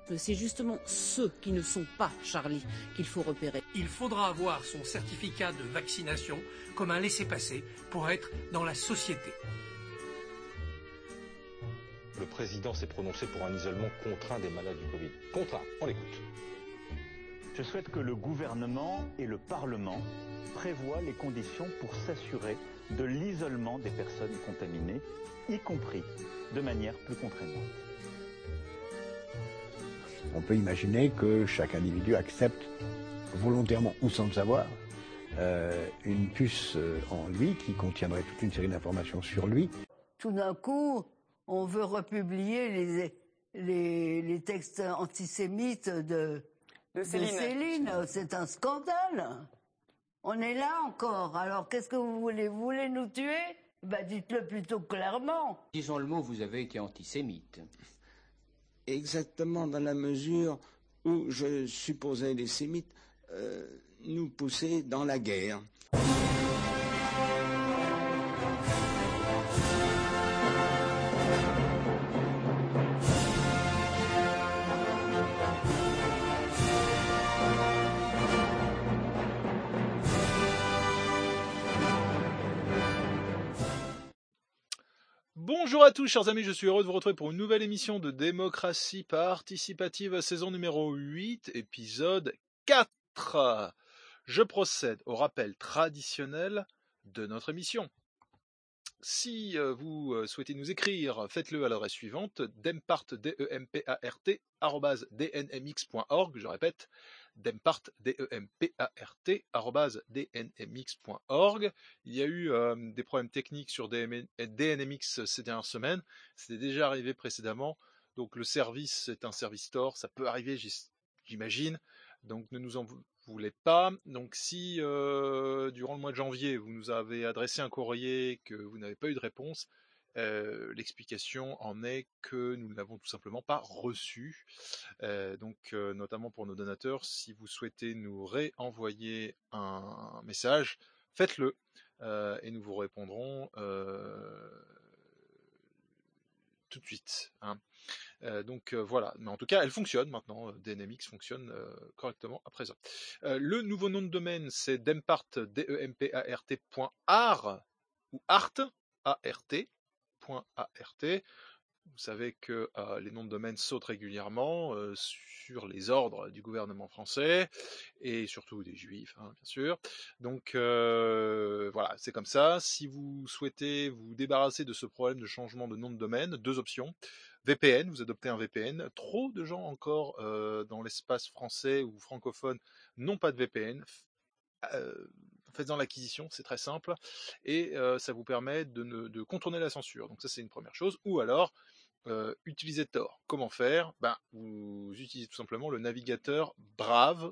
C'est justement ceux qui ne sont pas Charlie qu'il faut repérer. Il faudra avoir son certificat de vaccination comme un laissez-passer pour être dans la société. Le président s'est prononcé pour un isolement contraint des malades du Covid. Contraint, on l'écoute. Je souhaite que le gouvernement et le Parlement prévoient les conditions pour s'assurer de l'isolement des personnes contaminées, y compris de manière plus contraignante. On peut imaginer que chaque individu accepte volontairement ou sans le savoir une puce en lui qui contiendrait toute une série d'informations sur lui. Tout d'un coup, on veut republier les textes antisémites de Céline. C'est un scandale. On est là encore. Alors qu'est-ce que vous voulez? Vous voulez nous tuer? Dites-le plutôt clairement. Disons le mot, vous avez été antisémite. Exactement dans la mesure où je supposais les sémites nous pousser dans la guerre. Bonjour à tous chers amis, je suis heureux de vous retrouver pour une nouvelle émission de Démocratie Participative, saison numéro 8, épisode 4. Je procède au rappel traditionnel de notre émission. Si vous souhaitez nous écrire, faites-le à l'adresse suivante, dempart, @dnmx.org, je répète, dempart, @dnmx.org. Il y a eu des problèmes techniques sur DNMX ces dernières semaines, c'était déjà arrivé précédemment, donc le service est un service Tor, ça peut arriver j'imagine, donc ne nous en voulez pas. Donc si durant le mois de janvier vous nous avez adressé un courrier que vous n'avez pas eu de réponse, l'explication en est que nous ne l'avons tout simplement pas reçu. Donc notamment pour nos donateurs, si vous souhaitez nous réenvoyer un message, faites-le et nous vous répondrons tout de suite. Donc voilà, mais en tout cas elle fonctionne maintenant, DNMX fonctionne correctement à présent. Le nouveau nom de domaine c'est dempart, dempart.art ou art, art.art. Vous savez que les noms de domaine sautent régulièrement sur les ordres du gouvernement français et surtout des juifs, bien sûr. Donc voilà, c'est comme ça. Si vous souhaitez vous débarrasser de ce problème de changement de nom de domaine, deux options. VPN, vous adoptez un VPN. Trop de gens encore dans l'espace français ou francophone n'ont pas de VPN. Faites-en l'acquisition, c'est très simple, et ça vous permet de contourner la censure. Donc ça c'est une première chose. Ou alors, utilisez Tor. Comment faire? Vous utilisez tout simplement le navigateur Brave,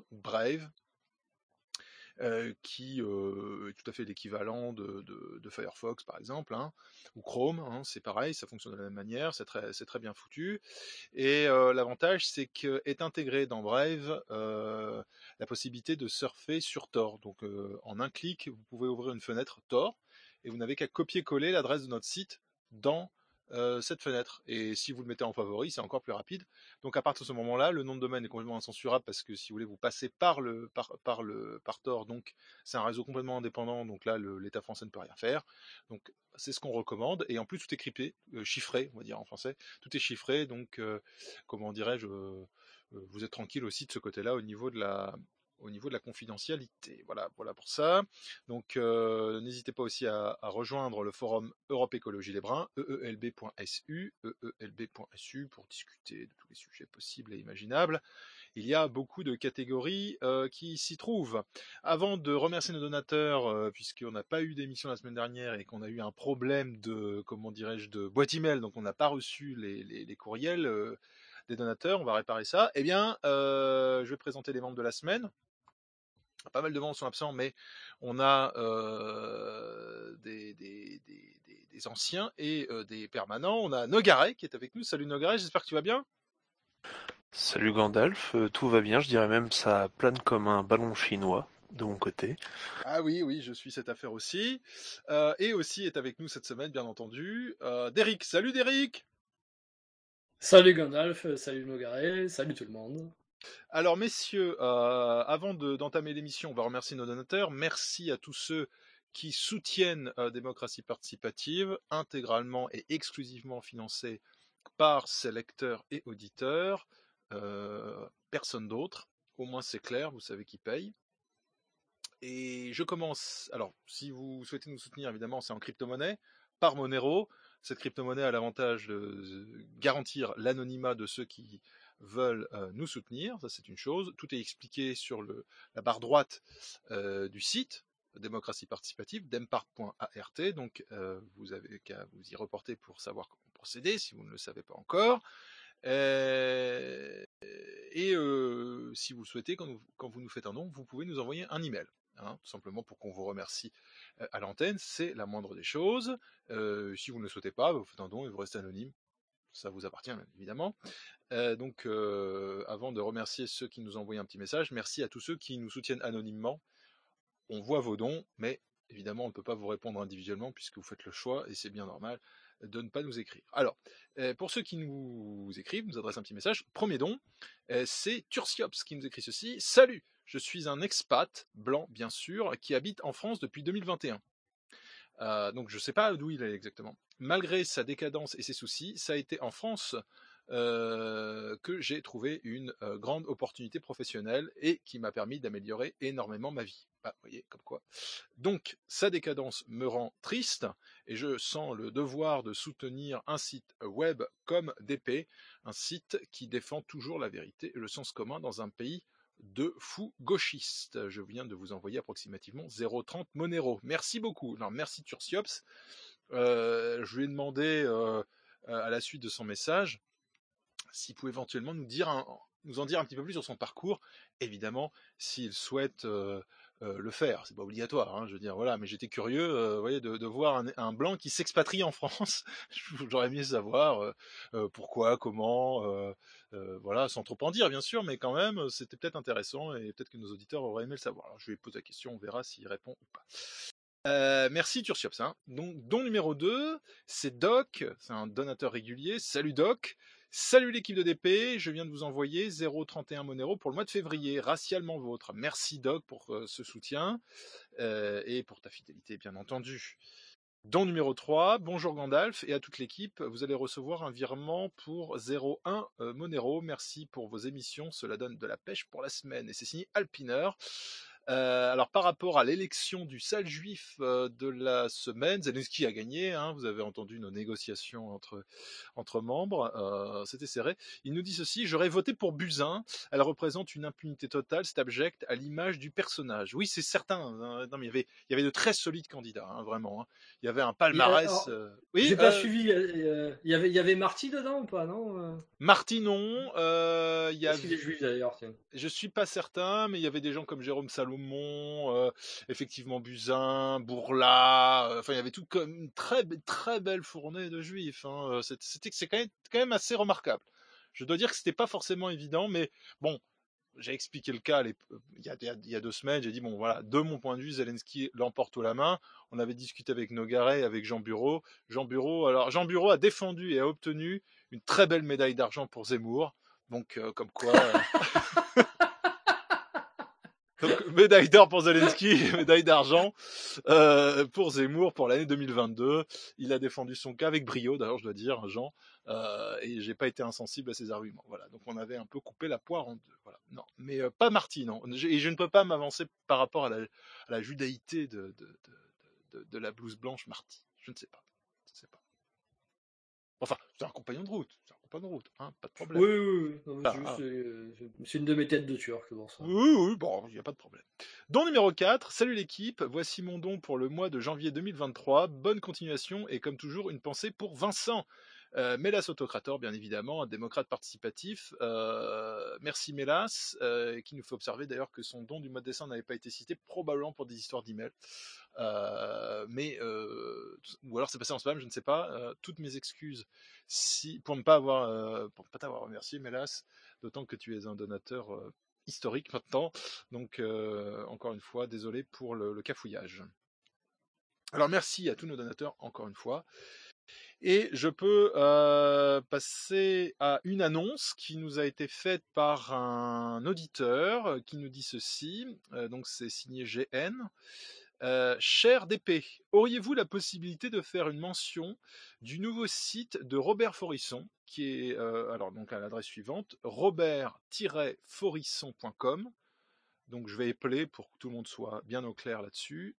qui est tout à fait l'équivalent de Firefox par exemple, ou Chrome, c'est pareil, ça fonctionne de la même manière, c'est très bien foutu. Et l'avantage c'est qu'est intégré dans Brave la possibilité de surfer sur Tor. Donc en un clic, vous pouvez ouvrir une fenêtre Tor et vous n'avez qu'à copier-coller l'adresse de notre site dans cette fenêtre, et si vous le mettez en favori, c'est encore plus rapide. Donc à partir de ce moment-là, le nom de domaine est complètement incensurable parce que si vous voulez, vous passez par Tor, donc c'est un réseau complètement indépendant, donc là l'État français ne peut rien faire. Donc c'est ce qu'on recommande, et en plus tout est crypté, chiffré, on va dire en français, tout est chiffré, donc comment dirais-je, vous êtes tranquille aussi de ce côté-là au niveau de la confidentialité. Voilà pour ça. Donc n'hésitez pas aussi à rejoindre le forum Europe Écologie Les Brins, eelb.su, pour discuter de tous les sujets possibles et imaginables. Il y a beaucoup de catégories qui s'y trouvent. Avant de remercier nos donateurs, puisqu'on n'a pas eu d'émission la semaine dernière et qu'on a eu un problème de boîte email, donc on n'a pas reçu les courriels des donateurs, on va réparer ça. Eh bien, je vais présenter les membres de la semaine. Pas mal de membres sont absents, mais on a des anciens et des permanents. On a Nogaret qui est avec nous. Salut Nogaret, j'espère que tu vas bien. Salut Gandalf, tout va bien, je dirais même ça plane comme un ballon chinois de mon côté. Ah oui, je suis cette affaire aussi. Et aussi est avec nous cette semaine, bien entendu, Derrick. Salut Derrick. Salut Gandalf, salut Nogaret, salut tout le monde. Alors messieurs, avant d'entamer l'émission, on va remercier nos donateurs. Merci à tous ceux qui soutiennent Démocratie Participative, intégralement et exclusivement financés par ses lecteurs et auditeurs. Personne d'autre, au moins c'est clair, vous savez qui paye. Et je commence, alors si vous souhaitez nous soutenir, évidemment c'est en crypto-monnaie, par Monero. Cette crypto-monnaie a l'avantage de garantir l'anonymat de ceux qui veulent nous soutenir, ça c'est une chose. Tout est expliqué sur la barre droite du site Démocratie Participative, dempart.art, donc vous avez qu'à vous y reporter pour savoir comment procéder si vous ne le savez pas encore. Et si vous le souhaitez, quand vous nous faites un don, vous pouvez nous envoyer un email. Tout simplement pour qu'on vous remercie à l'antenne, c'est la moindre des choses. Si vous ne le souhaitez pas, vous faites un don et vous restez anonyme. Ça vous appartient, évidemment. Donc, avant de remercier ceux qui nous ont envoyé un petit message, merci à tous ceux qui nous soutiennent anonymement. On voit vos dons, mais évidemment, on ne peut pas vous répondre individuellement puisque vous faites le choix, et c'est bien normal de ne pas nous écrire. Alors, pour ceux qui nous écrivent, nous adressent un petit message. Premier don, c'est Tursiops qui nous écrit ceci. Salut, je suis un expat, blanc bien sûr, qui habite en France depuis 2021. Donc je ne sais pas d'où il est exactement. Malgré sa décadence et ses soucis, ça a été en France que j'ai trouvé une grande opportunité professionnelle et qui m'a permis d'améliorer énormément ma vie. Vous voyez, comme quoi. Donc, sa décadence me rend triste et je sens le devoir de soutenir un site web comme DP, un site qui défend toujours la vérité et le sens commun dans un pays de fous gauchistes. Je viens de vous envoyer approximativement 0,30 Monero. Merci beaucoup. Alors, merci Tursiops. Je lui ai demandé à la suite de son message s'il pouvait éventuellement nous en dire un petit peu plus sur son parcours, évidemment, s'il souhaite le faire. C'est pas obligatoire, je veux dire, voilà, mais j'étais curieux voyez, de voir un blanc qui s'expatrie en France. J'aurais aimé savoir pourquoi, comment, voilà, sans trop en dire, bien sûr, mais quand même, c'était peut-être intéressant et peut-être que nos auditeurs auraient aimé le savoir. Alors, je lui pose la question, on verra s'il répond ou pas. Merci Tursiops. Donc, don numéro 2, c'est Doc, c'est un donateur régulier. Salut Doc. Salut l'équipe de DP, je viens de vous envoyer 0,31 Monero pour le mois de février, racialement vôtre. Merci Doc pour ce soutien et pour ta fidélité bien entendu. Don numéro 3, bonjour Gandalf et à toute l'équipe, vous allez recevoir un virement pour 0,1 Monero. Merci pour vos émissions, cela donne de la pêche pour la semaine. Et c'est signé Alpiner. Alors par rapport à l'élection du sale juif de la semaine, Zelensky a gagné, vous avez entendu nos négociations entre membres, c'était serré. Il nous dit ceci, j'aurais voté pour Buzyn, elle représente une impunité totale, c'est abject à l'image du personnage. Oui, c'est certain, non, mais il y avait de très solides candidats, vraiment. Il y avait un palmarès. Oui, j'ai pas suivi, il y avait Marty dedans ou pas, non Marty, non. Il y Est-ce qu'il est juif d'ailleurs, tiens. Je suis pas certain, mais il y avait des gens comme Jérôme Salomon, effectivement Buzyn, Bourla, enfin il y avait tout comme une très très belle fournée de juifs. C'est quand même assez remarquable. Je dois dire que c'était pas forcément évident, mais bon, j'ai expliqué le cas il y a 2 semaines. J'ai dit bon voilà, de mon point de vue, Zelensky l'emporte haut la main. On avait discuté avec Nogaret, avec Jean Bureau. Jean Bureau a défendu et a obtenu une très belle médaille d'argent pour Zemmour. Donc comme quoi. Donc, médaille d'or pour Zelensky, médaille d'argent pour Zemmour pour l'année 2022. Il a défendu son cas avec brio, d'ailleurs je dois dire, Jean, et j'ai pas été insensible à ses arguments. Voilà, donc on avait un peu coupé la poire en deux. Voilà, non, mais pas Marty, non. Et je ne peux pas m'avancer par rapport à la judaïté de la blouse blanche Marty. Je ne sais pas. Enfin, c'est un compagnon de route. Pas de route, pas de problème. Oui. Non, c'est une de mes têtes de tueur, c'est pour ça. Oui, bon, il n'y a pas de problème. Don numéro 4, salut l'équipe, voici mon don pour le mois de janvier 2023, bonne continuation et comme toujours une pensée pour Vincent. Mélas Autocrator, bien évidemment, un démocrate participatif. Merci Mélas, qui nous fait observer d'ailleurs que son don du mois de décembre n'avait pas été cité, probablement pour des histoires d'email. Ou alors c'est passé en spam, je ne sais pas. Toutes mes excuses pour ne pas t'avoir remercié, Mélas, d'autant que tu es un donateur historique maintenant. Donc encore une fois, désolé pour le cafouillage. Alors merci à tous nos donateurs encore une fois. Et je peux passer à une annonce qui nous a été faite par un auditeur qui nous dit ceci, donc c'est signé GN. Cher DP, auriez-vous la possibilité de faire une mention du nouveau site de Robert Forisson, qui est alors donc à l'adresse suivante, robert-forisson.com. Donc je vais épeler pour que tout le monde soit bien au clair là-dessus.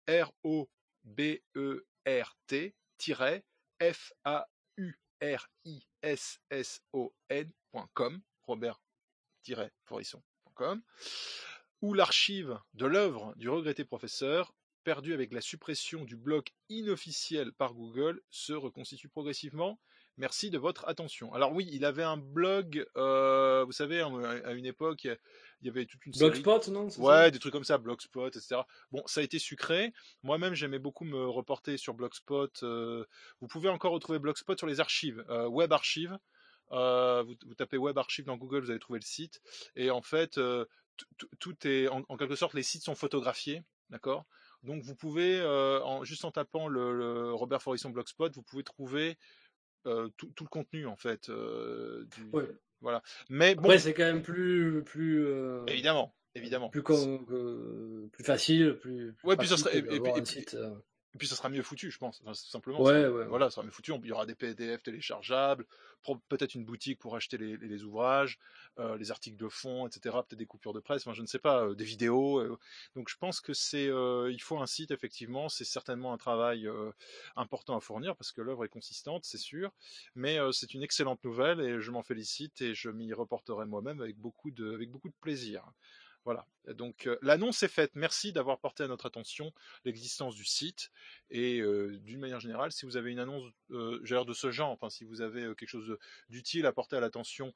ROBERT-FAURISSON.com, robert-forisson.com, où l'archive de l'œuvre du regretté professeur, perdu avec la suppression du bloc inofficiel par Google, se reconstitue progressivement. Merci de votre attention. Alors oui, il avait un blog, vous savez, à une époque, il y avait toute une série... Blogspot, non? Ouais, des trucs comme ça, Blogspot, etc. Bon, ça a été sucré. Moi-même, j'aimais beaucoup me reporter sur Blogspot. Vous pouvez encore retrouver Blogspot sur les archives, Web Archive. Vous tapez Web Archive dans Google, vous allez trouver le site. Et en fait, tout est, en quelque sorte, les sites sont photographiés, d'accord? Donc vous pouvez, juste en tapant le Robert Forisson Blogspot, vous pouvez trouver tout le contenu en fait. Ouais. Voilà. Mais bon. Après, c'est quand même plus évidemment. Plus facile, plus ouais, puis ça serait un site. Et puis ça sera mieux foutu, je pense. Enfin, simplement. Ouais. Voilà, ça sera mieux foutu. Il y aura des PDF téléchargeables, peut-être une boutique pour acheter les ouvrages, les articles de fond, etc. Peut-être des coupures de presse. Enfin, je ne sais pas, des vidéos. Donc, je pense que il faut un site effectivement. C'est certainement un travail important à fournir parce que l'œuvre est consistante, c'est sûr. Mais c'est une excellente nouvelle et je m'en félicite et je m'y reporterai moi-même avec beaucoup de plaisir. Voilà, donc l'annonce est faite. Merci d'avoir porté à notre attention l'existence du site et d'une manière générale, si vous avez une annonce de ce genre, enfin si vous avez quelque chose d'utile à porter à l'attention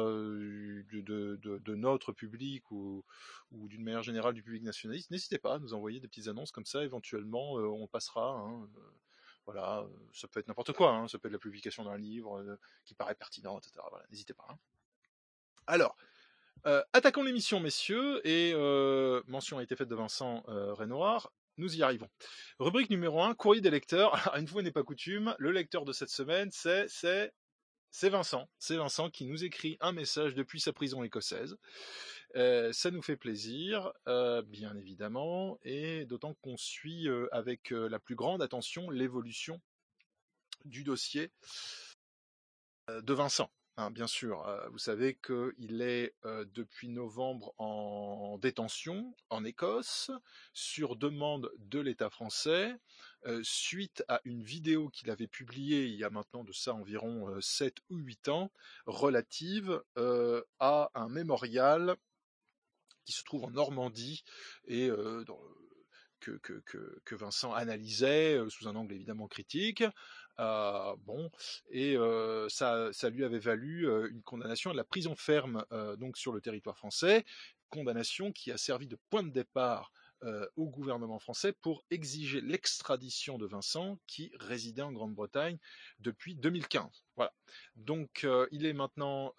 de notre public ou d'une manière générale du public nationaliste, n'hésitez pas à nous envoyer des petites annonces comme ça. Éventuellement, on passera. Voilà, ça peut être n'importe quoi. Ça peut être la publication d'un livre qui paraît pertinent, etc. Voilà, n'hésitez pas. Alors. Attaquons l'émission, messieurs, et mention a été faite de Vincent Renoir, nous y arrivons. Rubrique numéro 1, courrier des lecteurs. Alors, une fois n'est pas coutume, le lecteur de cette semaine, c'est Vincent. C'est Vincent qui nous écrit un message depuis sa prison écossaise. Ça nous fait plaisir, bien évidemment, et d'autant qu'on suit avec la plus grande attention l'évolution du dossier de Vincent. Bien sûr, vous savez qu'il est depuis novembre en détention en Écosse sur demande de l'État français suite à une vidéo qu'il avait publiée il y a maintenant de ça environ 7 ou 8 ans relative à un mémorial qui se trouve en Normandie et que Vincent analysait sous un angle évidemment critique. Ça lui avait valu une condamnation à la prison ferme donc sur le territoire français, condamnation qui a servi de point de départ au gouvernement français pour exiger l'extradition de Vincent qui résidait en Grande-Bretagne depuis 2015. Voilà. Donc il est maintenant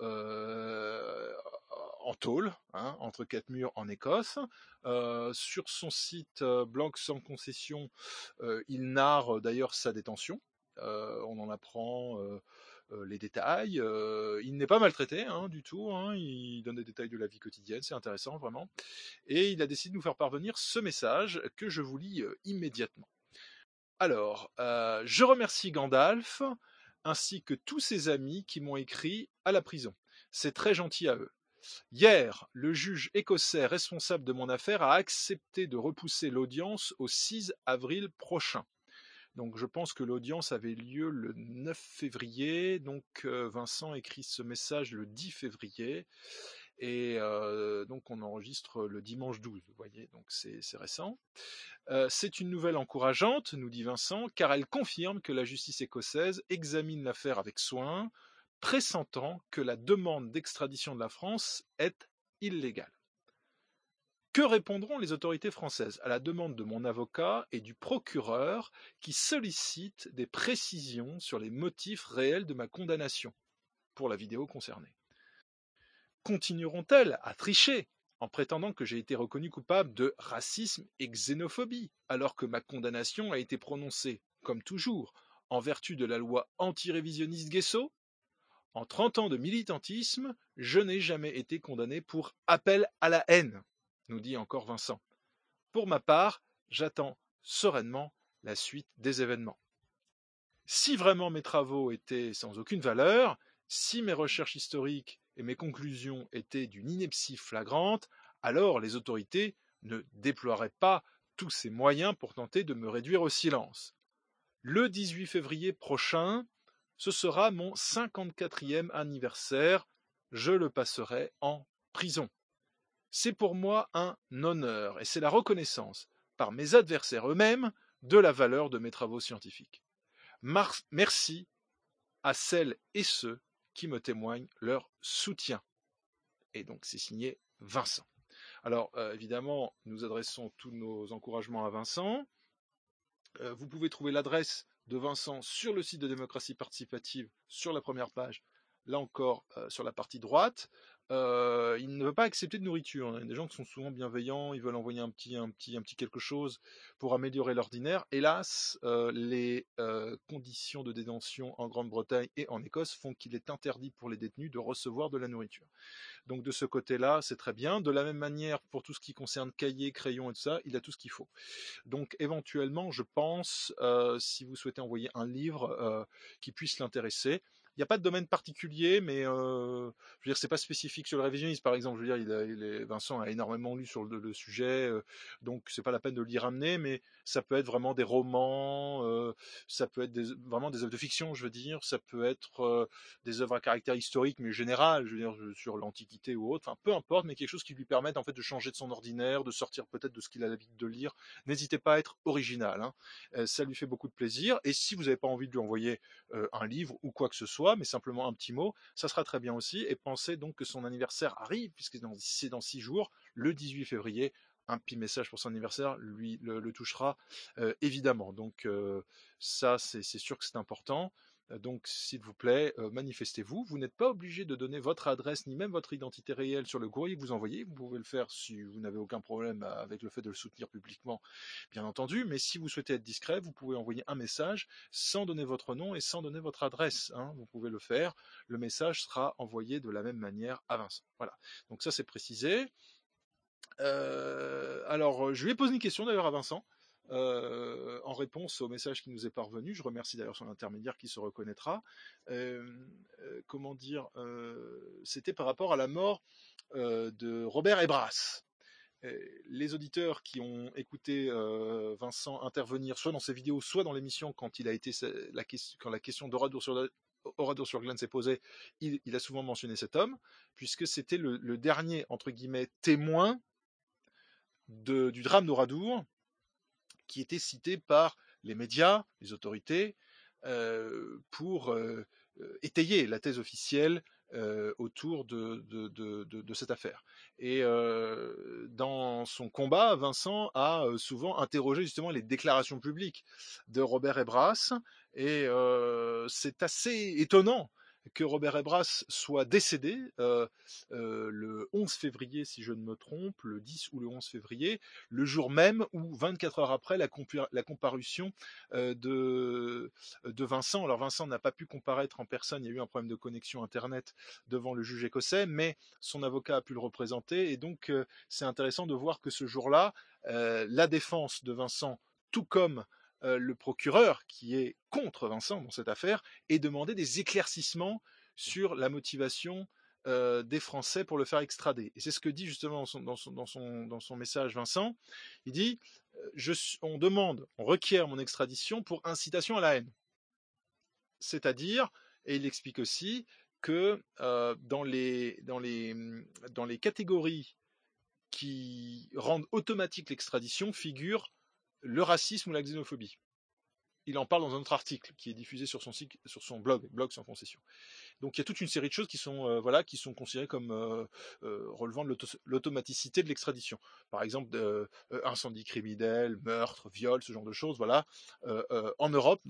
en tôle, entre quatre murs en Écosse. Sur son site Blog sans concession, il narre d'ailleurs sa détention. On en apprend les détails. Il n'est pas maltraité du tout. Il donne des détails de la vie quotidienne. C'est intéressant, vraiment. Et il a décidé de nous faire parvenir ce message que je vous lis immédiatement. Alors, je remercie Gandalf ainsi que tous ses amis qui m'ont écrit à la prison. C'est très gentil à eux. Hier, le juge écossais responsable de mon affaire a accepté de repousser l'audience au 6 avril prochain. Donc je pense que l'audience avait lieu le 9 février, donc Vincent écrit ce message le 10 février, et donc on enregistre le dimanche 12, vous voyez, donc c'est récent. C'est une nouvelle encourageante, nous dit Vincent, car elle confirme que la justice écossaise examine l'affaire avec soin, pressentant que la demande d'extradition de la France est illégale. Que répondront les autorités françaises à la demande de mon avocat et du procureur qui sollicitent des précisions sur les motifs réels de ma condamnation pour la vidéo concernée? Continueront-elles à tricher en prétendant que j'ai été reconnu coupable de racisme et xénophobie alors que ma condamnation a été prononcée, comme toujours, en vertu de la loi anti-révisionniste Guesso, en 30 ans de militantisme, je n'ai jamais été condamné pour appel à la haine, nous dit encore Vincent. Pour ma part, j'attends sereinement la suite des événements. Si vraiment mes travaux étaient sans aucune valeur, si mes recherches historiques et mes conclusions étaient d'une ineptie flagrante, alors les autorités ne déploieraient pas tous ces moyens pour tenter de me réduire au silence. Le 18 février prochain, ce sera mon 54e anniversaire, je le passerai en prison. C'est pour moi un honneur et c'est la reconnaissance, par mes adversaires eux-mêmes, de la valeur de mes travaux scientifiques. Merci à celles et ceux qui me témoignent leur soutien. Et donc c'est signé Vincent. Alors évidemment, nous adressons tous nos encouragements à Vincent. Vous pouvez trouver l'adresse de Vincent sur le site de Démocratie Participative, sur la première page, là encore sur la partie droite. Il ne veut pas accepter de nourriture. Il y a des gens qui sont souvent bienveillants, ils veulent envoyer un petit quelque chose pour améliorer l'ordinaire. Hélas, les conditions de détention en Grande-Bretagne et en Écosse font qu'il est interdit pour les détenus de recevoir de la nourriture. Donc de ce côté-là, c'est très bien. De la même manière, pour tout ce qui concerne cahiers, crayons et tout ça, il a tout ce qu'il faut. Donc éventuellement, je pense, si vous souhaitez envoyer un livre qui puisse l'intéresser, il n'y a pas de domaine particulier, mais je veux dire, c'est pas spécifique sur le révisionnisme, par exemple. Je veux dire, Vincent a énormément lu sur le sujet, donc c'est pas la peine de l'y ramener, mais ça peut être vraiment des romans, ça peut être vraiment des œuvres de fiction, je veux dire, ça peut être des œuvres à caractère historique, mais général, je veux dire, sur l'Antiquité ou autre, enfin peu importe, mais quelque chose qui lui permette en fait de changer de son ordinaire, de sortir peut-être de ce qu'il a l'habitude de lire. N'hésitez pas à être original, hein. Ça lui fait beaucoup de plaisir, et si vous n'avez pas envie de lui envoyer un livre ou quoi que ce soit, mais simplement un petit mot, ça sera très bien aussi. Et pensez donc que son anniversaire arrive, puisque c'est dans 6 jours, le 18 février. Un petit message pour son anniversaire lui le touchera évidemment. Donc ça, c'est sûr que c'est important. Donc, s'il vous plaît, manifestez-vous. Vous n'êtes pas obligé de donner votre adresse ni même votre identité réelle sur le courrier que vous envoyez. Vous pouvez le faire si vous n'avez aucun problème avec le fait de le soutenir publiquement, bien entendu. Mais si vous souhaitez être discret, vous pouvez envoyer un message sans donner votre nom et sans donner votre adresse, hein. Vous pouvez le faire. Le message sera envoyé de la même manière à Vincent. Voilà. Donc ça, c'est précisé. Alors, je lui ai posé une question d'ailleurs à Vincent. En réponse au message qui nous est parvenu, je remercie d'ailleurs son intermédiaire qui se reconnaîtra. Comment dire, c'était par rapport à la mort de Robert Ebras. Les auditeurs qui ont écouté Vincent intervenir soit dans ses vidéos, soit dans l'émission quand la question d'Oradour sur Glane s'est posée, il a souvent mentionné cet homme, puisque c'était le dernier, entre guillemets, témoin du drame d'Oradour, qui était cité par les médias, les autorités, pour étayer la thèse officielle autour de cette affaire. Et dans son combat, Vincent a souvent interrogé justement les déclarations publiques de Robert Ebras, et c'est assez étonnant que Robert Ebras soit décédé le 11 février, si je ne me trompe, le 10 ou le 11 février, le jour même où, 24 heures après, la comparution de Vincent. Alors Vincent n'a pas pu comparaître en personne, il y a eu un problème de connexion Internet devant le juge écossais, mais son avocat a pu le représenter, et donc c'est intéressant de voir que ce jour-là, la défense de Vincent, tout comme le procureur qui est contre Vincent dans cette affaire, et demander des éclaircissements sur la motivation des Français pour le faire extrader. Et c'est ce que dit justement dans son message Vincent. Il dit on requiert mon extradition pour incitation à la haine. C'est-à-dire, et il explique aussi que dans les catégories qui rendent automatique l'extradition figure le racisme ou la xénophobie. Il en parle dans un autre article qui est diffusé sur son site, sur son blog sans concession. Donc il y a toute une série de choses qui sont considérées comme relevant de l'automaticité de l'extradition. Par exemple, incendie criminel, meurtre, viol, ce genre de choses. Voilà. En Europe,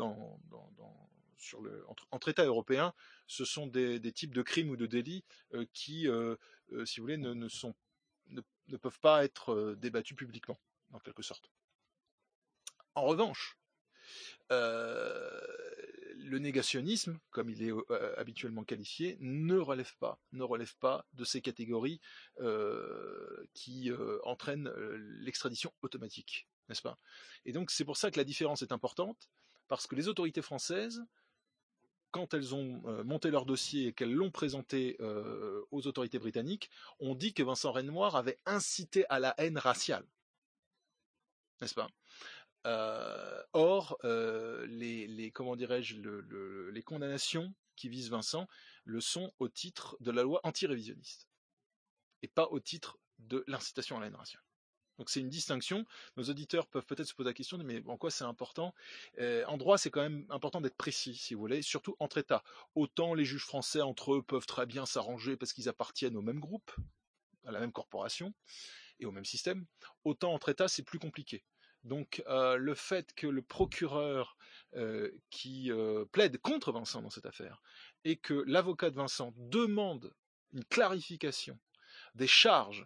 entre États européens, ce sont des types de crimes ou de délits qui, si vous voulez, ne peuvent pas être débattus publiquement, en quelque sorte. En revanche, Le négationnisme, comme il est habituellement qualifié, ne relève pas de ces catégories qui entraînent l'extradition automatique, n'est-ce pas? Et donc c'est pour ça que la différence est importante, parce que les autorités françaises, quand elles ont monté leur dossier et qu'elles l'ont présenté aux autorités britanniques, ont dit que Vincent Renoir avait incité à la haine raciale, n'est-ce pas? Or, comment dirais-je, les condamnations qui visent Vincent le sont au titre de la loi anti-révisionniste et pas au titre de l'incitation à la haine raciale. Donc c'est une distinction. Nos auditeurs peuvent peut-être se poser la question, mais en quoi c'est important? En droit, c'est quand même important d'être précis, si vous voulez, surtout entre États. Autant les juges français entre eux peuvent très bien s'arranger parce qu'ils appartiennent au même groupe, à la même corporation et au même système, autant entre États, c'est plus compliqué. Donc le fait que le procureur qui plaide contre Vincent dans cette affaire et que l'avocat de Vincent demande une clarification des charges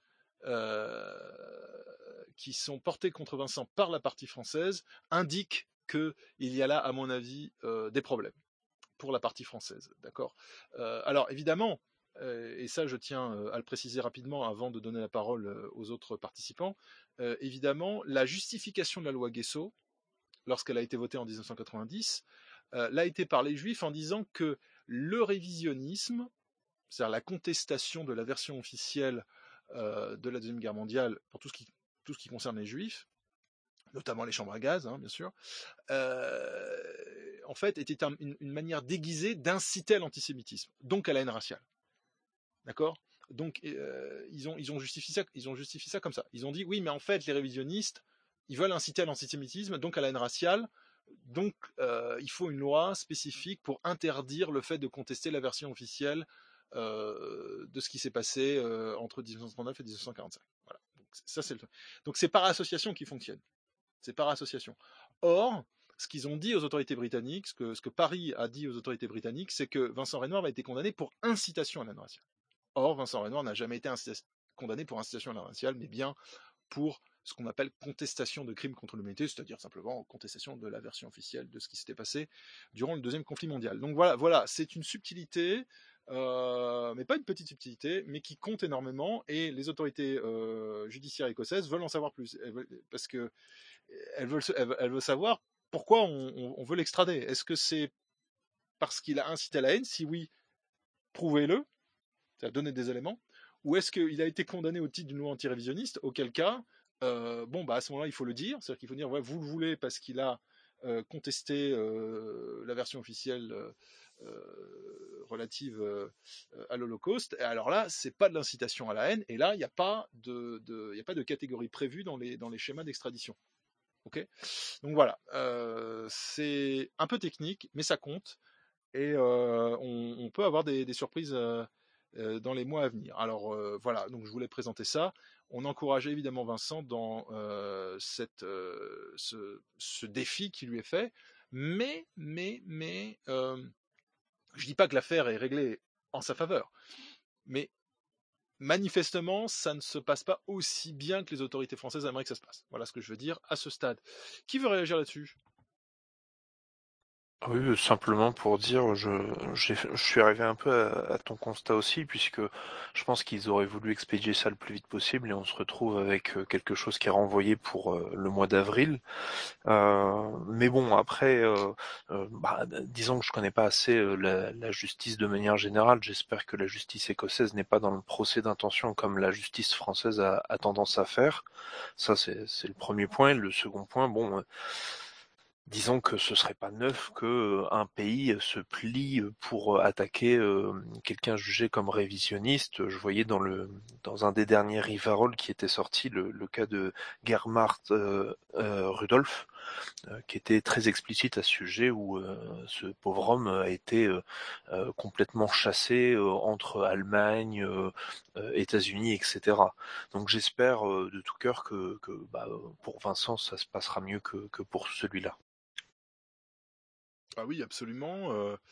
qui sont portées contre Vincent par la partie française indique qu'il y a là, à mon avis, des problèmes pour la partie française. D'accord. Alors évidemment, et ça je tiens à le préciser rapidement avant de donner la parole aux autres participants, évidemment, la justification de la loi Guesso, lorsqu'elle a été votée en 1990, l'a été par les Juifs en disant que le révisionnisme, c'est-à-dire la contestation de la version officielle de la Deuxième Guerre mondiale pour tout ce qui concerne les Juifs, notamment les chambres à gaz, bien sûr, en fait, était une manière déguisée d'inciter à l'antisémitisme, donc à la haine raciale. D'accord ? Donc, ils ont justifié ça comme ça. Ils ont dit, oui, mais en fait, les révisionnistes, ils veulent inciter à l'antisémitisme, donc à la haine raciale, donc il faut une loi spécifique pour interdire le fait de contester la version officielle de ce qui s'est passé entre 1939 et 1945. Voilà. Donc c'est par association qui fonctionne. C'est par association. Or, ce qu'ils ont dit aux autorités britanniques, ce que Paris a dit aux autorités britanniques, c'est que Vincent Renoir a été condamné pour incitation à la haine raciale. Or, Vincent Renoir n'a jamais été condamné pour incitation à la haine raciale, mais bien pour ce qu'on appelle contestation de crimes contre l'humanité, c'est-à-dire simplement contestation de la version officielle de ce qui s'était passé durant le deuxième conflit mondial. Donc voilà, c'est une subtilité, mais pas une petite subtilité, mais qui compte énormément, et les autorités judiciaires écossaises veulent en savoir plus, parce que elles veulent savoir pourquoi on veut l'extrader. Est-ce que c'est parce qu'il a incité à la haine? Si oui, prouvez-le, ça a donné des éléments. Ou est-ce qu'il a été condamné au titre d'une loi anti-révisionniste, auquel cas, à ce moment-là, il faut le dire. C'est-à-dire qu'il faut dire, ouais, vous le voulez parce qu'il a contesté la version officielle relative à l'Holocauste. Et alors là, c'est pas de l'incitation à la haine. Et là, il n'y a pas de catégorie prévue dans les schémas d'extradition. Ok ? Donc voilà, c'est un peu technique, mais ça compte. Et on peut avoir des surprises dans les mois à venir. Alors voilà, donc je voulais présenter ça. On encourageait évidemment Vincent dans ce défi qui lui est fait, mais je dis pas que l'affaire est réglée en sa faveur, mais manifestement, ça ne se passe pas aussi bien que les autorités françaises aimeraient que ça se passe. Voilà ce que je veux dire à ce stade. Qui veut réagir là-dessus ? Oui, simplement pour dire, je suis arrivé un peu à ton constat aussi, puisque je pense qu'ils auraient voulu expédier ça le plus vite possible, et on se retrouve avec quelque chose qui est renvoyé pour le mois d'avril. Mais bon, après, disons que je connais pas assez la justice de manière générale. J'espère que la justice écossaise n'est pas dans le procès d'intention comme la justice française a tendance à faire. Ça, c'est le premier point. Le second point, disons que ce serait pas neuf que un pays se plie pour attaquer quelqu'un jugé comme révisionniste. Je voyais dans un des derniers Rivarol qui était sorti le cas de Gerhard Rudolph, qui était très explicite à ce sujet, où ce pauvre homme a été complètement chassé entre Allemagne, États-Unis, etc. Donc j'espère de tout cœur que pour Vincent ça se passera mieux que pour celui-là. Ah oui, absolument.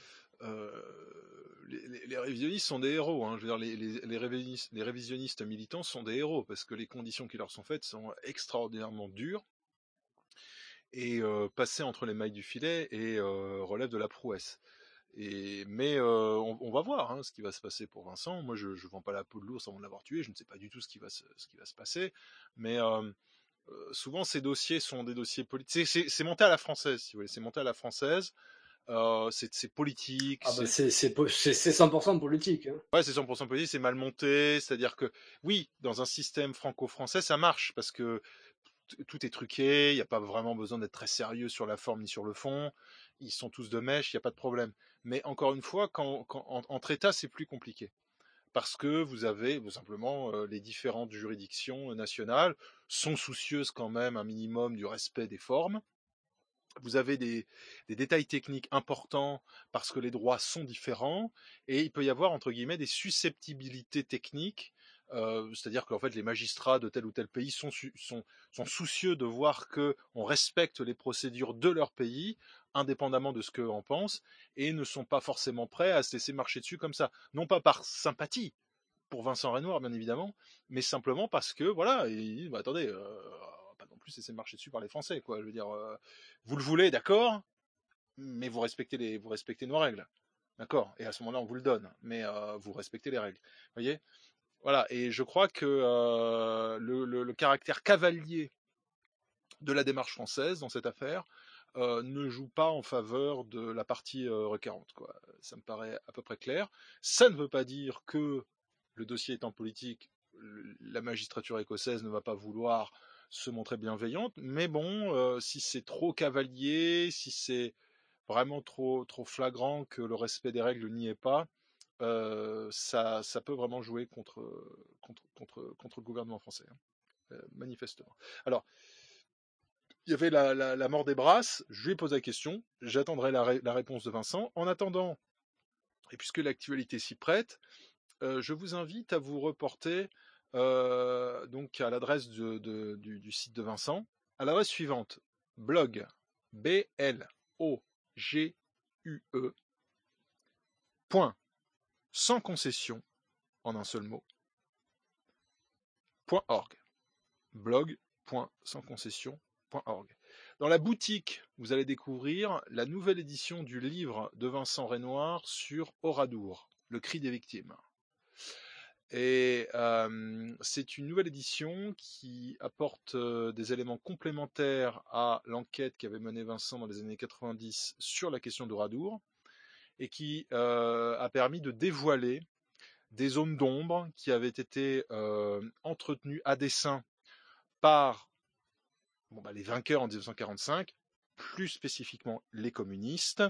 Les révisionnistes sont des héros. Hein. Je veux dire, les révisionnistes militants sont des héros parce que les conditions qui leur sont faites sont extraordinairement dures. et passer entre les mailles du filet et relève de la prouesse. Mais on va voir ce qui va se passer pour Vincent. Moi, je vends pas la peau de l'ours avant de l'avoir tué. Je ne sais pas du tout ce qui va se passer. Mais souvent, ces dossiers sont des dossiers politiques. C'est monté à la française, si vous voulez. C'est monté à la française. C'est politique. Ah bah c'est 100% politique. Hein. Ouais, c'est 100% politique. C'est mal monté. C'est-à-dire que, oui, dans un système franco-français, ça marche parce que tout est truqué, il n'y a pas vraiment besoin d'être très sérieux sur la forme ni sur le fond, ils sont tous de mèche, il n'y a pas de problème. Mais encore une fois, entre États, c'est plus compliqué. Parce que vous avez simplement les différentes juridictions nationales sont soucieuses quand même un minimum du respect des formes. Vous avez des détails techniques importants parce que les droits sont différents et il peut y avoir entre guillemets des susceptibilités techniques. C'est-à-dire qu'en fait les magistrats de tel ou tel pays sont soucieux de voir qu'on respecte les procédures de leur pays, indépendamment de ce qu'eux en pensent, et ne sont pas forcément prêts à se laisser marcher dessus comme ça. Non pas par sympathie pour Vincent Renoir, bien évidemment, mais simplement parce que, voilà, attendez, pas non plus laisser marcher dessus par les Français, quoi. Je veux dire, vous le voulez, d'accord, mais vous respectez nos règles. D'accord, et à ce moment-là, on vous le donne, mais vous respectez les règles. Vous voyez ? Voilà, et je crois que le caractère cavalier de la démarche française dans cette affaire ne joue pas en faveur de la partie requérante, quoi. Ça me paraît à peu près clair. Ça ne veut pas dire que le dossier étant politique, la magistrature écossaise ne va pas vouloir se montrer bienveillante, mais bon, si c'est trop cavalier, si c'est vraiment trop flagrant que le respect des règles n'y est pas, ça peut vraiment jouer contre le gouvernement français, manifestement. Alors, il y avait la mort des Brasses, je lui ai posé la question, j'attendrai la réponse de Vincent. En attendant, et puisque l'actualité s'y prête, je vous invite à vous reporter donc à l'adresse du site de Vincent, à l'adresse suivante, blog, BLOGUE, point, sans concession, en un seul mot, .org. blog.sansconcession.org. Dans la boutique, vous allez découvrir la nouvelle édition du livre de Vincent Renoir sur Oradour, le cri des victimes. Et c'est une nouvelle édition qui apporte des éléments complémentaires à l'enquête qu'avait menée Vincent dans les années 90 sur la question d'Oradour et qui a permis de dévoiler des zones d'ombre qui avaient été entretenues à dessein par les vainqueurs en 1945, plus spécifiquement les communistes,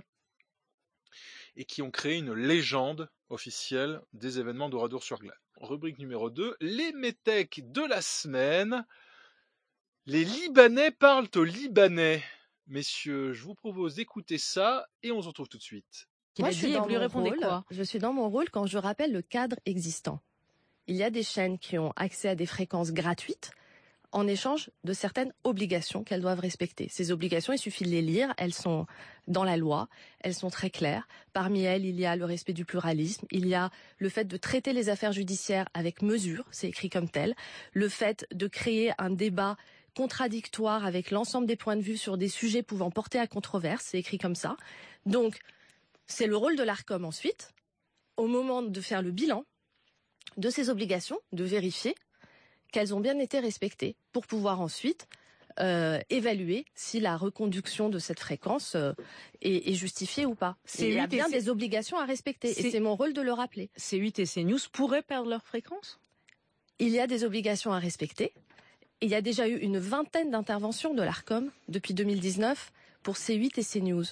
et qui ont créé une légende officielle des événements d'Oradour-sur-Glane. Rubrique numéro 2, les métèques de la semaine. Les Libanais parlent aux Libanais. Messieurs, je vous propose d'écouter ça et on se retrouve tout de suite. Moi, je suis dans mon rôle quand je rappelle le cadre existant. Il y a des chaînes qui ont accès à des fréquences gratuites en échange de certaines obligations qu'elles doivent respecter. Ces obligations, il suffit de les lire, elles sont dans la loi, elles sont très claires. Parmi elles, il y a le respect du pluralisme, il y a le fait de traiter les affaires judiciaires avec mesure, c'est écrit comme tel, le fait de créer un débat contradictoire avec l'ensemble des points de vue sur des sujets pouvant porter à controverse, c'est écrit comme ça. Donc, c'est le rôle de l'ARCOM ensuite, au moment de faire le bilan de ces obligations, de vérifier qu'elles ont bien été respectées pour pouvoir ensuite évaluer si la reconduction de cette fréquence est justifiée ou pas. Il y a bien des obligations à respecter et c'est mon rôle de le rappeler. C8 et CNews pourraient perdre leur fréquence ? Il y a des obligations à respecter. Il y a déjà eu une vingtaine d'interventions de l'ARCOM depuis 2019 pour C8 et CNews.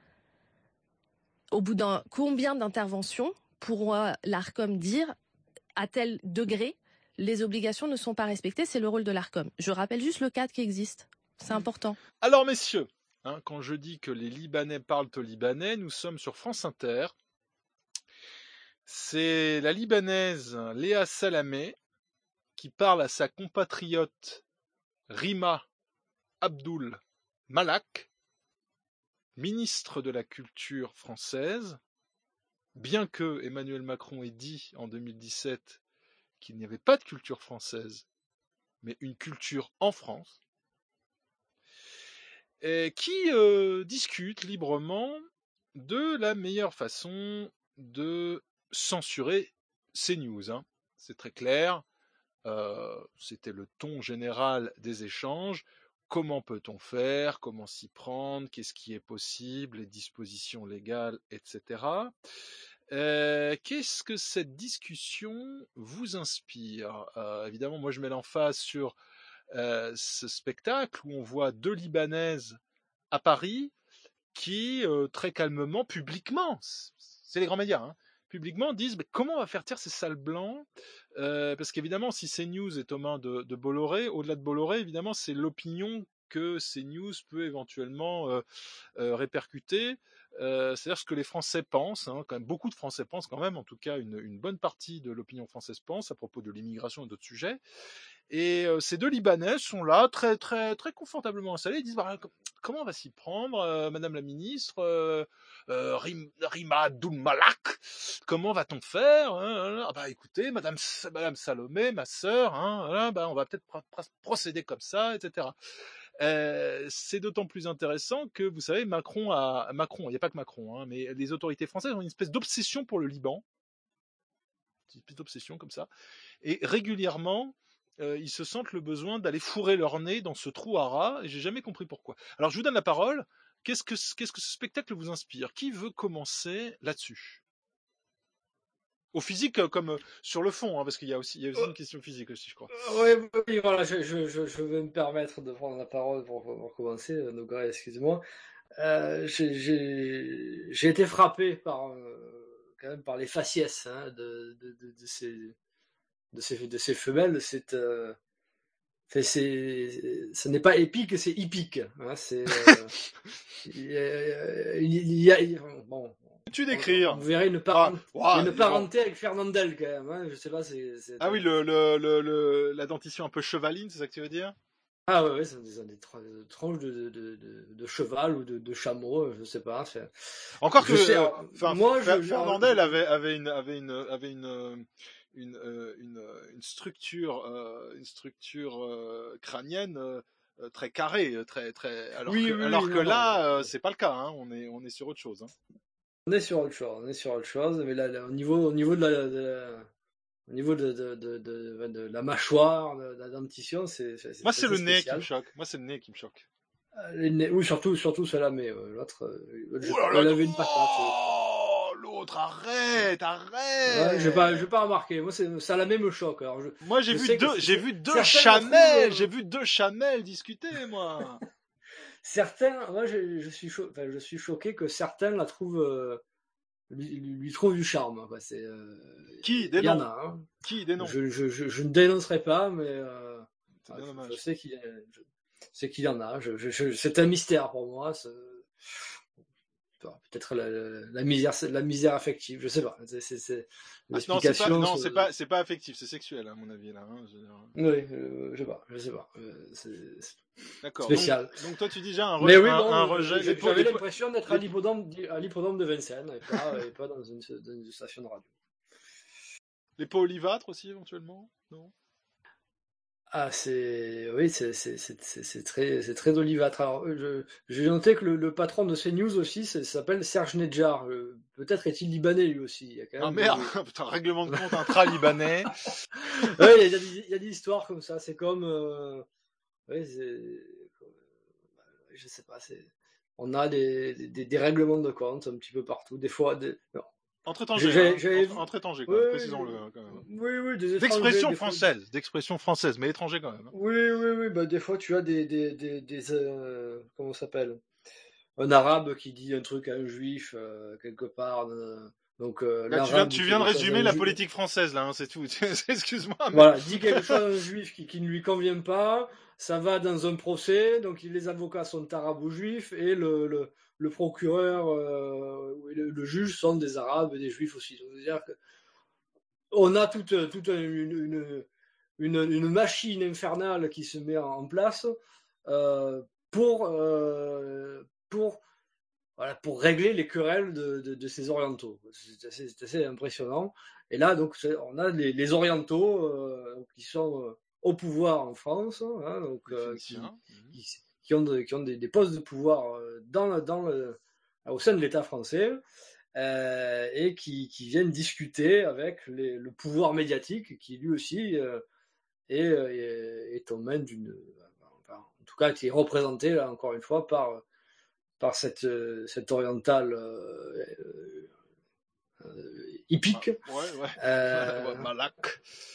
Au bout d'un combien d'interventions pourra l'ARCOM dire à tel degré les obligations ne sont pas respectées, c'est le rôle de l'ARCOM. Je rappelle juste le cadre qui existe. C'est important. Alors messieurs, quand je dis que les Libanais parlent aux Libanais, nous sommes sur France Inter. C'est la Libanaise Léa Salamé qui parle à sa compatriote Rima Abdul Malak, ministre de la Culture française, bien que Emmanuel Macron ait dit en 2017 qu'il n'y avait pas de culture française, mais une culture en France. qui discutent librement de la meilleure façon de censurer CNews. Hein. C'est très clair. C'était le ton général des échanges. Comment peut-on faire? Comment s'y prendre? Qu'est-ce qui est possible? Les dispositions légales, etc. Qu'est-ce que cette discussion vous inspire? Évidemment, moi je mets l'emphase sur ce spectacle où on voit 2 Libanaises à Paris qui, très calmement, publiquement, c'est les grands médias, hein, publiquement disent comment on va faire taire ces sales blancs, parce qu'évidemment, si CNews est aux mains de Bolloré, au-delà de Bolloré, évidemment, c'est l'opinion que CNews peut éventuellement répercuter. C'est-à-dire ce que les Français pensent, hein, quand même, beaucoup de Français pensent quand même, en tout cas une bonne partie de l'opinion française pense à propos de l'immigration et d'autres sujets. Et ces 2 Libanais sont là, très très très confortablement installés. Ils disent comment on va s'y prendre, Madame la ministre, Rima Abdul-Malak, comment va-t-on faire, hein, écoutez, Madame Salomé, ma sœur, hein, on va peut-être procéder comme ça, etc. C'est d'autant plus intéressant que, vous savez, Macron, il n'y a pas que Macron, hein, mais les autorités françaises ont une espèce d'obsession pour le Liban, une espèce d'obsession comme ça, et régulièrement, ils se sentent le besoin d'aller fourrer leur nez dans ce trou à rats, et j'ai jamais compris pourquoi. Alors je vous donne la parole. Qu'est-ce que ce spectacle vous inspire? Qui veut commencer là-dessus? Au physique comme sur le fond, hein, parce qu'il y a aussi une question physique aussi, je crois. Oui, voilà, je vais me permettre de prendre la parole pour commencer. Nogueira, excuse-moi. J'ai été frappé quand même par les faciès, hein, de ces femelles. Ce n'est pas épique, c'est hippique. Hein, bon. Tu décrire. Vous verrez une parenté avec Fernandel quand même. Hein, je sais pas. Ah oui, la dentition un peu chevaline, c'est ça que tu veux dire? Ah ouais, c'est des tranches de cheval ou de chameau, je sais pas. Encore que Fernandel avait une structure crânienne très carrée, très alors que là c'est pas le cas, hein, on est sur autre chose, hein. On est sur autre chose, mais là au niveau de la mâchoire, de la dentition, c'est moi c'est le nez qui me choque. Oui, surtout cela, mais l'autre elle avait une patate. L'autre, arrête. Ouais, je vais pas remarquer. Moi, ça la même choc. Alors, moi, j'ai vu deux Chanel, discuter, moi. Certains, moi, je suis choqué que certains la trouvent, lui trouvent du charme. Quoi. Qui des noms? Qui des noms? Je ne dénoncerai pas, mais je sais qu'il y en a. C'est un mystère pour moi. Peut-être la misère affective, je sais pas. C'est non, c'est pas affectif, c'est sexuel à mon avis là. Hein, oui, je sais pas. D'accord. Spécial. Donc toi tu dis déjà un rejet. J'avais l'impression d'être à l'hippodrome de Vincennes et pas dans une station de radio. Les peaux olivâtres aussi éventuellement, non? Ah, c'est très olivâtre. Alors, j'ai noté que le patron de CNews aussi s'appelle Serge Nedjar. Peut-être est-il libanais lui aussi. Il y a quand même ah merde, putain, règlement de compte intra-libanais. Ouais, il y a des histoires comme ça. C'est comme, je sais pas. On a des règlements de compte un petit peu partout. Des fois, non. Entre étrangers, quoi, précisons-le quand même. Oui, d'expression française, mais étranger quand même. Oui, bah des fois tu as des comment ça s'appelle, un arabe qui dit un truc à un juif quelque part. Donc là, tu viens de résumer la politique française là, hein, c'est tout. Excuse-moi. Mais... Voilà, dit quelque chose à un juif qui ne lui convient pas, ça va dans un procès, donc les avocats sont arabes ou juifs et le procureur le juge sont des arabes et des juifs aussi. Donc, c'est-à-dire que on a toute une machine infernale qui se met en place pour régler les querelles de ces orientaux. C'est assez impressionnant. Et là, donc, on a les orientaux qui sont au pouvoir en France, hein, donc, qui ont des postes de pouvoir au sein de l'État français, et qui viennent discuter avec le pouvoir médiatique qui lui aussi est aux mains en tout cas qui est représenté là, encore une fois par cette orientale hippique. Malak.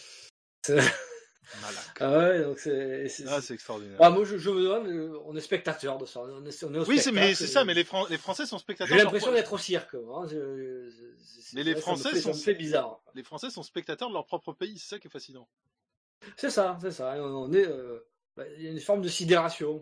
Malak. Ouais, donc c'est extraordinaire. Moi, je me demande, on est spectateur de ça. On est oui, mais c'est ça, mais les Français sont spectateurs. J'ai l'impression d'être au cirque. Mais les Français ça me fait bizarre. Les Français sont spectateurs de leur propre pays, c'est ça qui est fascinant. C'est ça. On est, il y a une forme de sidération.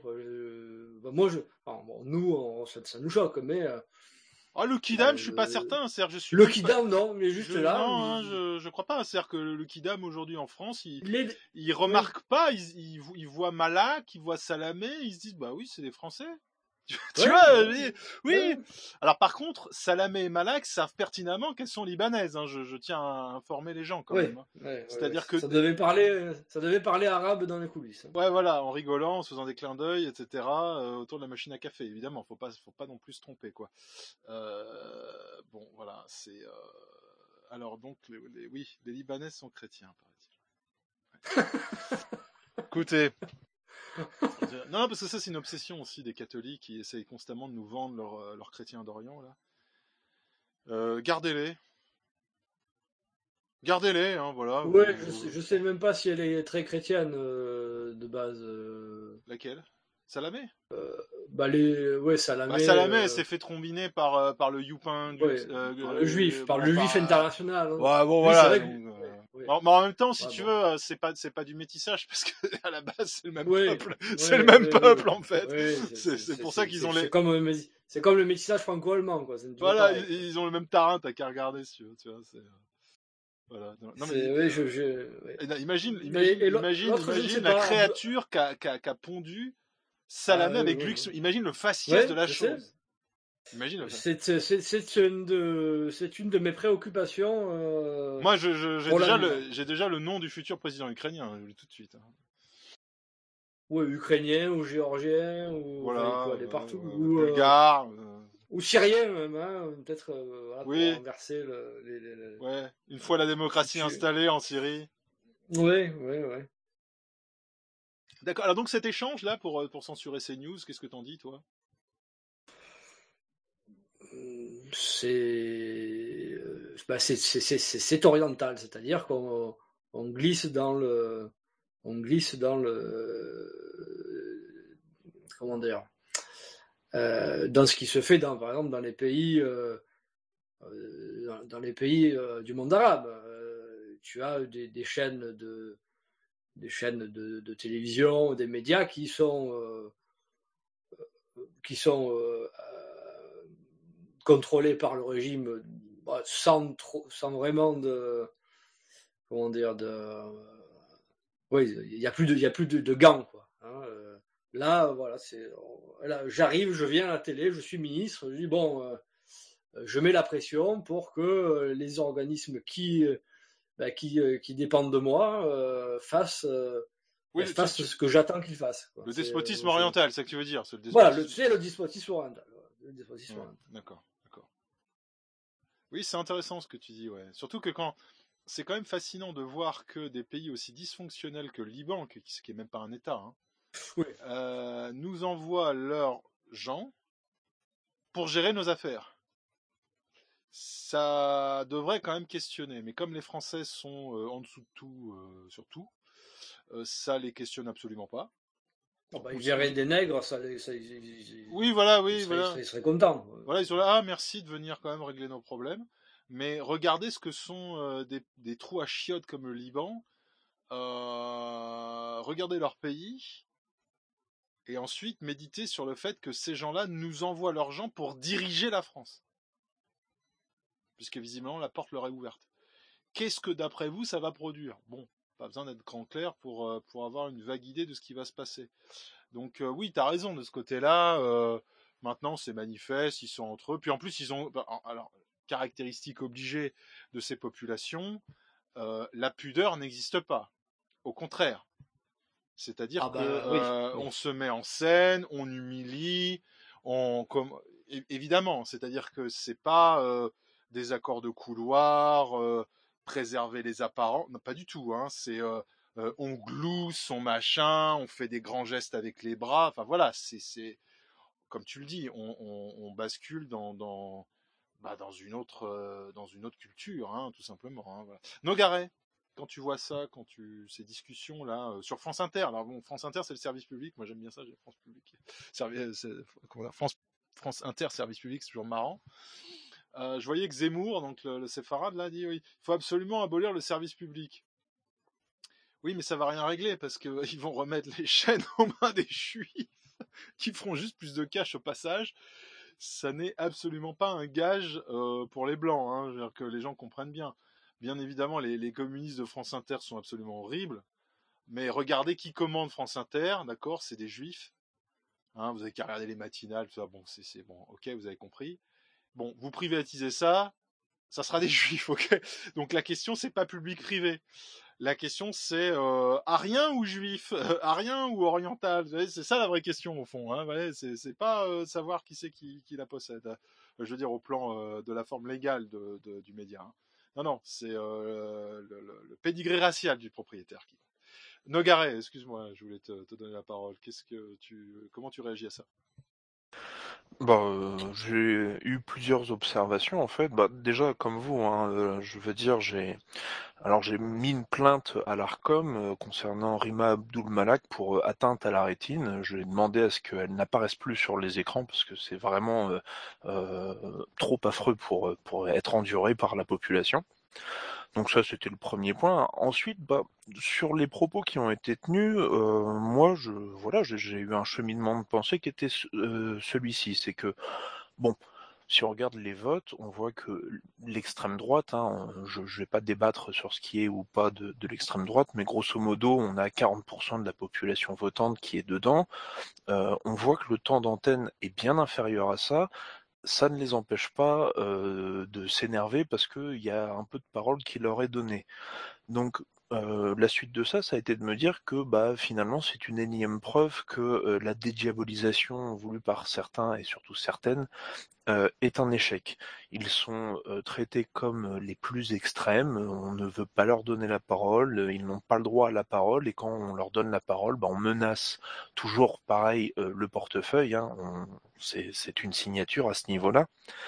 Nous, ça nous choque, mais. Le Kidam, je suis pas certain. Le Kidam, non, mais juste là. Non, je crois pas. C'est-à-dire que le Kidam aujourd'hui en France, il remarque pas. Il voit Malak, il voit Salamé, ils se disent bah oui, c'est des Français. Tu vois, oui. Ouais. Alors par contre, Salamé et Malak savent pertinemment qu'elles sont libanaises. Hein. Je tiens à informer les gens quand même. C'est-à-dire que ça devait parler arabe dans les coulisses. Ouais, voilà, en rigolant, en se faisant des clins d'œil, etc. Autour de la machine à café. Évidemment, faut pas non plus se tromper, quoi. Bon, voilà, c'est. Alors donc, les Libanais sont chrétiens, paraît-il. Ouais. Écoutez. Non, parce que ça c'est une obsession aussi des catholiques qui essayent constamment de nous vendre leurs chrétiens d'Orient là. Gardez-les, hein, voilà. Ouais, je sais même pas si elle est très chrétienne de base. Laquelle? Salamé? Salamé. Salamé, elle s'est fait trombiner par le Youpin, le juif international. Hein. Ouais, bon, voilà. Mais en même temps, si tu veux, c'est pas du métissage parce que à la base c'est le même peuple. C'est le même peuple en fait. C'est pour ça qu'ils ont les. C'est comme le métissage franco-allemand, quoi. Voilà, ils ont le même tarin, t'as qu'à regarder, si tu vois. Voilà. Non, mais imagine la créature qu'a pondu Salamé avec luxe. Imagine le faciès de la chose. Imagine. C'est une de mes préoccupations. Moi, j'ai déjà le nom du futur président ukrainien, je le dis tout de suite. Oui, ukrainien ou géorgien ou voilà, aller partout. Ou bulgare. Ou syrien même, hein, peut-être pour renverser Ouais. Une fois la démocratie installée en Syrie. Oui. D'accord. Alors donc cet échange là pour censurer ces news, qu'est-ce que t'en dis toi? C'est oriental, c'est-à-dire qu'on glisse dans le comment dire, dans ce qui se fait par exemple dans les pays du monde arabe. Tu as des chaînes de télévision, des médias qui sont contrôlés par le régime sans vraiment de comment dire il y a plus de gants, quoi, hein. Là voilà, là, j'arrive, je viens à la télé, je suis ministre, je dis bon, je mets la pression pour que les organismes qui dépendent de moi fassent ce que j'attends qu'ils fassent, quoi. Le despotisme oriental, c'est ce que tu veux dire. Voilà, c'est le despotisme oriental. D'accord. Oui, c'est intéressant ce que tu dis, ouais. Surtout que c'est quand même fascinant de voir que des pays aussi dysfonctionnels que le Liban, ce qui est même pas un État, hein, nous envoient leurs gens pour gérer nos affaires. Ça devrait quand même questionner, mais comme les Français sont en dessous de tout, surtout, ça les questionne absolument pas. Ils verraient des nègres, oui, voilà. Ils seraient contents. Voilà, ils sont là, merci de venir quand même régler nos problèmes. Mais regardez ce que sont des trous à chiottes comme le Liban. Regardez leur pays. Et ensuite, méditez sur le fait que ces gens-là nous envoient leurs gens pour diriger la France. Puisque visiblement, la porte leur est ouverte. Qu'est-ce que d'après vous, ça va produire? Bon, pas besoin d'être grand clair pour avoir une vague idée de ce qui va se passer. Donc oui, t'as raison de ce côté-là. Maintenant, c'est manifeste, ils sont entre eux. Puis en plus, ils ont... Alors, caractéristique obligée de ces populations, la pudeur n'existe pas. Au contraire. C'est-à-dire oui. on se met en scène, on humilie, évidemment, c'est-à-dire que c'est pas des accords de couloir, préserver les apparences, non, pas du tout, hein, c'est on glousse, on machin, on fait des grands gestes avec les bras, enfin voilà, c'est comme tu le dis, on bascule dans une autre culture, hein, tout simplement. Hein, voilà. Nogaret, quand tu vois ça, ces discussions là sur France Inter, alors bon, France Inter c'est le service public, moi j'aime bien ça, j'ai France Public, France Inter service public, c'est toujours marrant. Je voyais que Zemmour, donc le séfarade là, dit oui, il faut absolument abolir le service public. Oui, mais ça va rien régler parce que ils vont remettre les chaînes aux mains des juifs qui feront juste plus de cash au passage. Ça n'est absolument pas un gage pour les blancs, hein, je veux dire que les gens comprennent bien. Bien évidemment, les communistes de France Inter sont absolument horribles, mais regardez qui commande France Inter, d'accord, c'est des juifs. Hein, vous avez qu'à regarder les matinales, tout ça, bon, c'est bon, ok, vous avez compris. Bon, vous privatisez ça sera des juifs, ok. Donc la question, c'est pas public-privé. La question, c'est arien ou juif, arien ou oriental. C'est ça la vraie question au fond. Hein, c'est pas savoir qui c'est qui la possède. Je veux dire au plan de la forme légale du média. Hein. Non, c'est le pédigré racial du propriétaire. Nogaret, excuse-moi, je voulais te donner la parole. Comment tu réagis à ça? J'ai eu plusieurs observations en fait. Déjà comme vous, hein, je veux dire, j'ai mis une plainte à l'Arcom concernant Rima Abdul Malak pour atteinte à la rétine. J'ai demandé à ce qu'elle n'apparaisse plus sur les écrans parce que c'est vraiment trop affreux pour être enduré par la population. Donc ça, c'était le premier point. Ensuite, sur les propos qui ont été tenus, moi, j'ai eu un cheminement de pensée qui était celui-ci. C'est que, bon, si on regarde les votes, on voit que l'extrême droite, hein, je ne vais pas débattre sur ce qui est ou pas de l'extrême droite, mais grosso modo, on a 40% de la population votante qui est dedans. On voit que le temps d'antenne est bien inférieur à ça. Ça ne les empêche pas de s'énerver parce qu'il y a un peu de parole qui leur est donnée. Donc la suite de ça a été de me dire que finalement c'est une énième preuve que la dédiabolisation voulue par certains et surtout certaines est un échec. Ils sont traités comme les plus extrêmes, on ne veut pas leur donner la parole, ils n'ont pas le droit à la parole, et quand on leur donne la parole, on menace toujours pareil le portefeuille, hein, c'est une signature à ce niveau-là.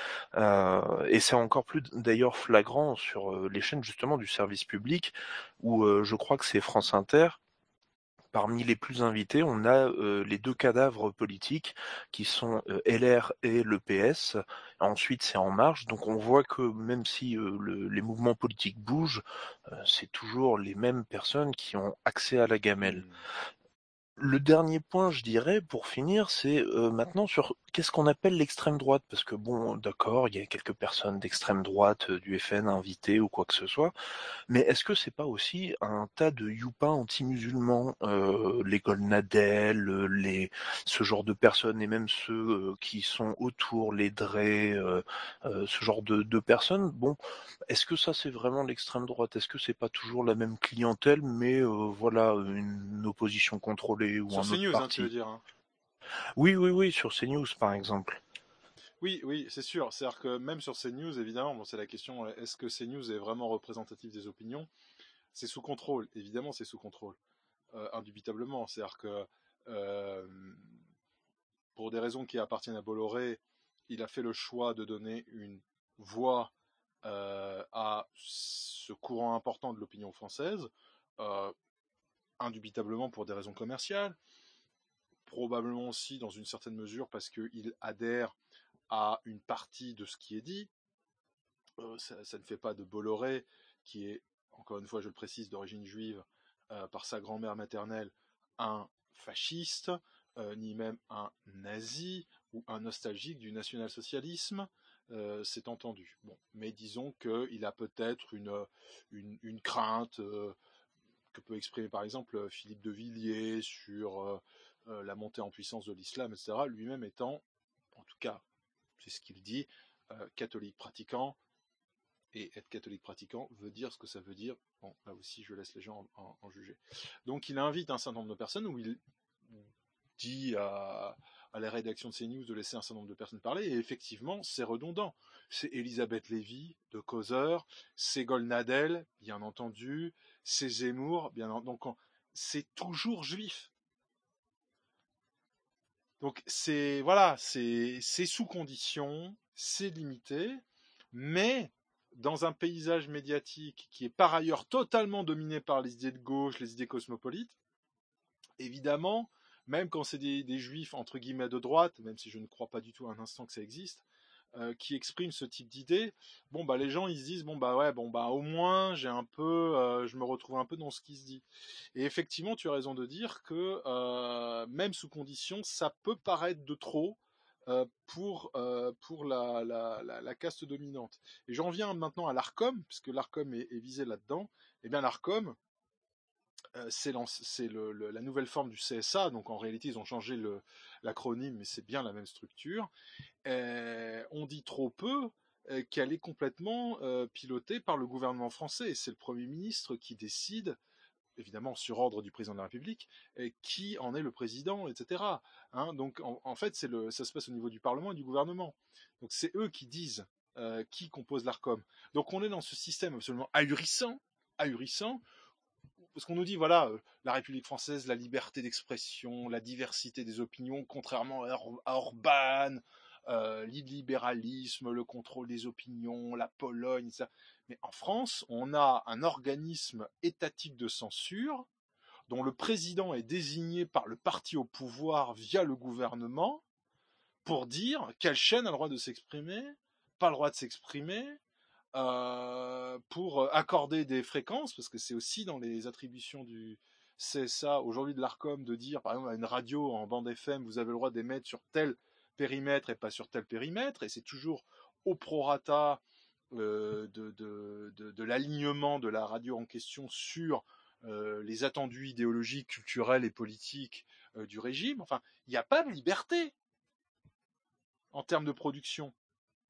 Et c'est encore plus d'ailleurs flagrant sur les chaînes justement du service public, où je crois que c'est France Inter. Parmi les plus invités, on a les deux cadavres politiques qui sont LR et le PS. Ensuite, c'est En Marche. Donc on voit que même si les mouvements politiques bougent, c'est toujours les mêmes personnes qui ont accès à la gamelle. Le dernier point, je dirais, pour finir, c'est maintenant sur qu'est-ce qu'on appelle l'extrême droite, parce que bon, d'accord, il y a quelques personnes d'extrême droite du FN invitées ou quoi que ce soit, mais est-ce que c'est pas aussi un tas de youpins anti-musulmans, les Golnadel, ce genre de personnes, et même ceux qui sont autour, les Drey, ce genre de personnes, bon, est-ce que ça c'est vraiment l'extrême droite? Est-ce que c'est pas toujours la même clientèle, mais voilà, une opposition contrôlée ou sur un autre CNews, parti? Hein, tu veux dire hein. Oui, sur CNews par exemple. Oui, c'est sûr. C'est-à-dire que même sur CNews, évidemment, c'est la question, est-ce que CNews est vraiment représentatif des opinions? C'est sous contrôle, évidemment, c'est sous contrôle, indubitablement. C'est-à-dire que pour des raisons qui appartiennent à Bolloré, il a fait le choix de donner une voix à ce courant important de l'opinion française, indubitablement pour des raisons commerciales, probablement aussi dans une certaine mesure parce qu'il adhère à une partie de ce qui est dit. Ça ne fait pas de Bolloré, qui est, encore une fois je le précise, d'origine juive, par sa grand-mère maternelle, un fasciste, ni même un nazi ou un nostalgique du national-socialisme, c'est entendu. Bon, mais disons qu'il a peut-être une crainte que peut exprimer par exemple Philippe de Villiers sur la montée en puissance de l'islam, etc., lui-même étant, en tout cas, c'est ce qu'il dit, catholique pratiquant Et être catholique pratiquant veut dire ce que ça veut dire. Bon, là aussi, je laisse les gens en juger. Donc, il invite un certain nombre de personnes où il dit à la rédaction de CNews de laisser un certain nombre de personnes parler. Et effectivement, c'est redondant. C'est Elisabeth Lévy de Causeur, c'est Golnadel, bien entendu, c'est Zemmour, bien entendu. Donc, c'est toujours juif. Donc, c'est sous condition, c'est limité, mais dans un paysage médiatique qui est par ailleurs totalement dominé par les idées de gauche, les idées cosmopolites, évidemment, même quand c'est des juifs entre guillemets de droite, même si je ne crois pas du tout à un instant que ça existe, qui expriment ce type d'idées, les gens ils se disent au moins je me retrouve un peu dans ce qui se dit. Et effectivement, tu as raison de dire que même sous condition, ça peut paraître de trop. Pour la caste dominante. Et j'en viens maintenant à l'Arcom, puisque l'Arcom est visé là-dedans. Eh bien, l'Arcom, c'est la nouvelle forme du CSA, donc en réalité, ils ont changé l'acronyme, mais c'est bien la même structure. On dit trop peu qu'elle est complètement pilotée par le gouvernement français. Et c'est le Premier ministre qui décide, évidemment sur ordre du président de la République, qui en est le président, etc. Donc en fait, ça se passe au niveau du Parlement et du gouvernement. Donc c'est eux qui disent qui compose l'Arcom. Donc on est dans ce système absolument ahurissant, parce qu'on nous dit, la République française, la liberté d'expression, la diversité des opinions, contrairement à Orban, l'illibéralisme, le contrôle des opinions, la Pologne, etc. Mais en France, on a un organisme étatique de censure dont le président est désigné par le parti au pouvoir via le gouvernement pour dire quelle chaîne a le droit de s'exprimer, pas le droit de s'exprimer, pour accorder des fréquences, parce que c'est aussi dans les attributions du CSA, aujourd'hui de l'Arcom, de dire, par exemple, à une radio en bande FM, vous avez le droit d'émettre sur tel périmètre et pas sur tel périmètre, et c'est toujours au prorata de l'alignement de la radio en question sur les attendus idéologiques, culturels et politiques du régime. Enfin, il n'y a pas de liberté en termes de production. D'accord ?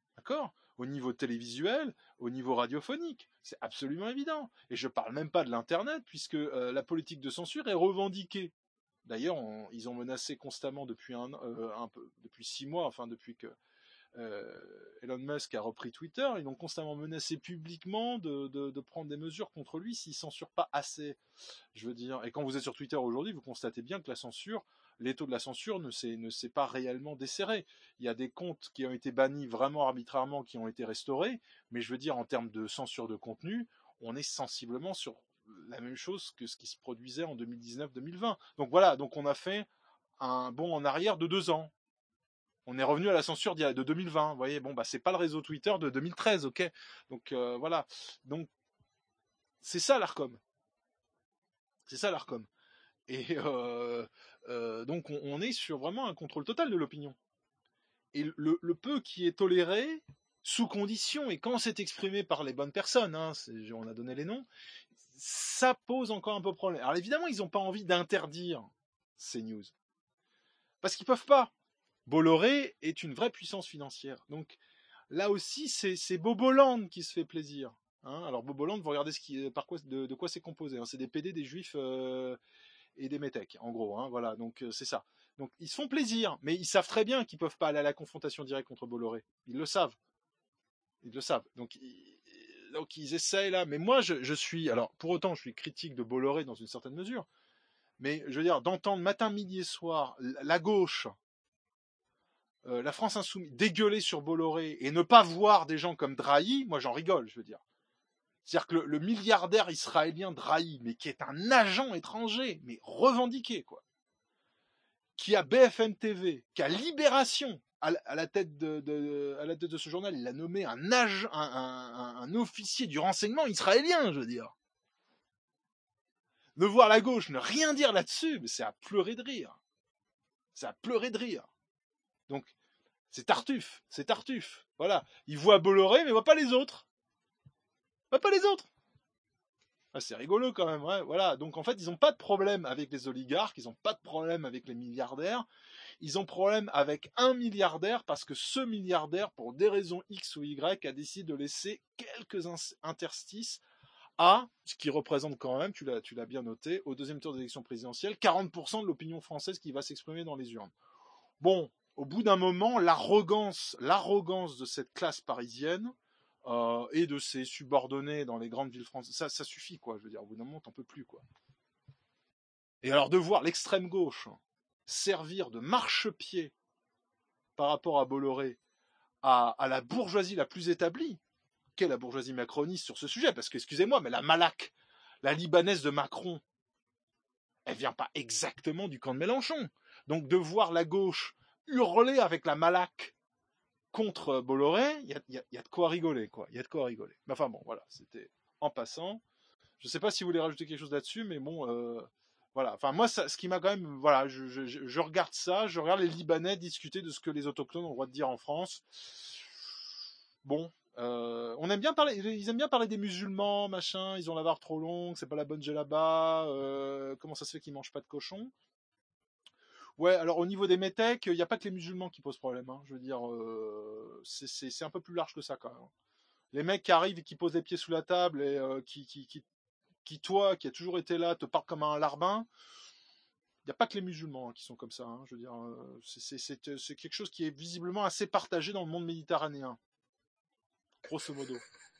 Au niveau télévisuel, au niveau radiophonique. C'est absolument évident. Et je ne parle même pas de l'Internet, puisque la politique de censure est revendiquée. D'ailleurs, ils ont menacé constamment depuis depuis 6 mois, enfin depuis que Elon Musk a repris Twitter, ils ont constamment menacé publiquement de prendre des mesures contre lui s'il ne censure pas assez. Je veux dire, et quand vous êtes sur Twitter aujourd'hui, vous constatez bien que l'étau de la censure ne s'est pas réellement desserré. Il y a des comptes qui ont été bannis vraiment arbitrairement, qui ont été restaurés, mais je veux dire, en termes de censure de contenu, on est sensiblement sur la même chose que ce qui se produisait en 2019-2020. Donc voilà, donc on a fait un bond en arrière de 2 ans. On est revenu à la censure de 2020. Vous voyez, c'est pas le réseau Twitter de 2013, ok ? Donc voilà. Donc c'est ça l'Arcom. C'est ça l'Arcom. Et donc on est sur vraiment un contrôle total de l'opinion. Et le peu qui est toléré, sous condition, et quand c'est exprimé par les bonnes personnes, on a donné les noms, ça pose encore un peu problème. Alors évidemment, ils n'ont pas envie d'interdire ces news. Parce qu'ils peuvent pas. Bolloré est une vraie puissance financière. Donc là aussi, c'est Boboland qui se fait plaisir. Alors Boboland, vous regardez de quoi c'est composé. C'est des PD, des juifs et des métèques, en gros. Voilà, donc c'est ça. Donc ils se font plaisir, mais ils savent très bien qu'ils peuvent pas aller à la confrontation directe contre Bolloré. Ils le savent. Donc ils essayent là. Mais moi, je suis... Alors, pour autant, je suis critique de Bolloré dans une certaine mesure. Mais je veux dire, d'entendre matin, midi et soir la gauche, la France insoumise, dégueuler sur Bolloré et ne pas voir des gens comme Drahi, moi j'en rigole, je veux dire. C'est-à-dire que le milliardaire israélien Drahi, mais qui est un agent étranger, mais revendiqué, quoi, qui a BFM TV, qui a Libération à la tête de ce journal, il a nommé un officier du renseignement israélien, je veux dire. Ne voir la gauche ne rien dire là-dessus, mais c'est à pleurer de rire. Donc, c'est Tartuffe. Voilà. Il voit Bolloré, mais il voit pas les autres. Ah, c'est rigolo quand même, ouais, voilà. Donc en fait, ils n'ont pas de problème avec les oligarques, ils n'ont pas de problème avec les milliardaires, ils ont problème avec un milliardaire parce que ce milliardaire, pour des raisons X ou Y, a décidé de laisser quelques interstices à ce qui représente quand même, tu l'as bien noté, au deuxième tour des élections présidentielles, 40% de l'opinion française qui va s'exprimer dans les urnes. Bon, au bout d'un moment, l'arrogance de cette classe parisienne et de ses subordonnés dans les grandes villes françaises, ça suffit, quoi. Je veux dire, au bout d'un moment, t'en peux plus, quoi. Et alors de voir l'extrême gauche servir de marchepied par rapport à Bolloré à la bourgeoisie la plus établie, qu'est la bourgeoisie macroniste sur ce sujet, parce que, excusez-moi, mais la Malak, la libanaise de Macron, elle vient pas exactement du camp de Mélenchon. Donc de voir la gauche hurler avec la Malak contre Bolloré, il y a de quoi rigoler, quoi. Il y a de quoi rigoler. Mais enfin bon, voilà, c'était en passant. Je sais pas si vous voulez rajouter quelque chose là-dessus, mais bon, voilà. Enfin moi, ce qui m'a quand même, voilà, je regarde ça, je regarde les Libanais discuter de ce que les autochtones ont le droit de dire en France. Bon, ils aiment bien parler des musulmans, machin. Ils ont la barbe trop longue, c'est pas la bonne djellaba. Comment ça se fait qu'ils mangent pas de cochon? Ouais, alors au niveau des métèques, il n'y a pas que les musulmans qui posent problème. Hein. Je veux dire, c'est un peu plus large que ça quand même. Les mecs qui arrivent et qui posent les pieds sous la table et toi, qui a toujours été là, te parlent comme un larbin. Il n'y a pas que les musulmans qui sont comme ça. Hein. Je veux dire, c'est quelque chose qui est visiblement assez partagé dans le monde méditerranéen. Grosso modo.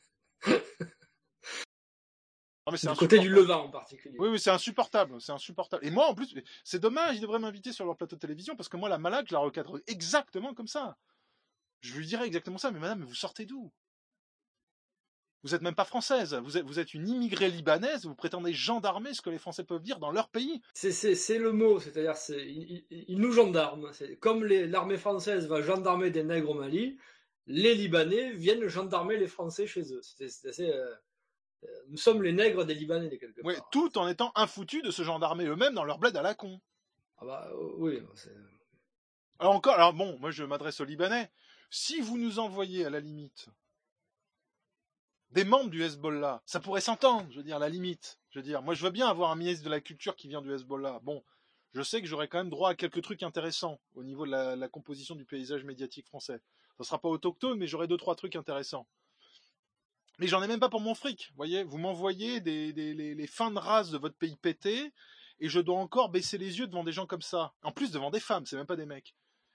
Non, mais du côté du Levant en particulier. Oui, c'est insupportable, Et moi, en plus, c'est dommage, ils devraient m'inviter sur leur plateau de télévision, parce que moi, la Malak, je la recadre exactement comme ça. Je lui dirais exactement ça, mais madame, vous sortez d'où? Vous êtes même pas française, vous êtes une immigrée libanaise, vous prétendez gendarmer ce que les Français peuvent dire dans leur pays. C'est le mot, c'est-à-dire, ils nous gendarment. Comme l'armée française va gendarmer des nègres au Mali, les Libanais viennent gendarmer les Français chez eux. C'est assez... nous sommes les nègres des Libanais, quelque part. Oui, tout en étant infoutus de se gendarmer eux-mêmes dans leur bled à la con. Ah bah oui. Alors bon, moi je m'adresse aux Libanais. Si vous nous envoyez à la limite des membres du Hezbollah, ça pourrait s'entendre, je veux dire, à la limite. Je veux dire, moi je veux bien avoir un ministre de la Culture qui vient du Hezbollah. Bon, je sais que j'aurai quand même droit à quelques trucs intéressants au niveau de la composition du paysage médiatique français. Ça sera pas autochtone, mais j'aurai 2-3 trucs intéressants. Mais j'en ai même pas pour mon fric, voyez. Vous m'envoyez les fins de race de votre pays pété, et je dois encore baisser les yeux devant des gens comme ça. En plus, devant des femmes, c'est même pas des mecs.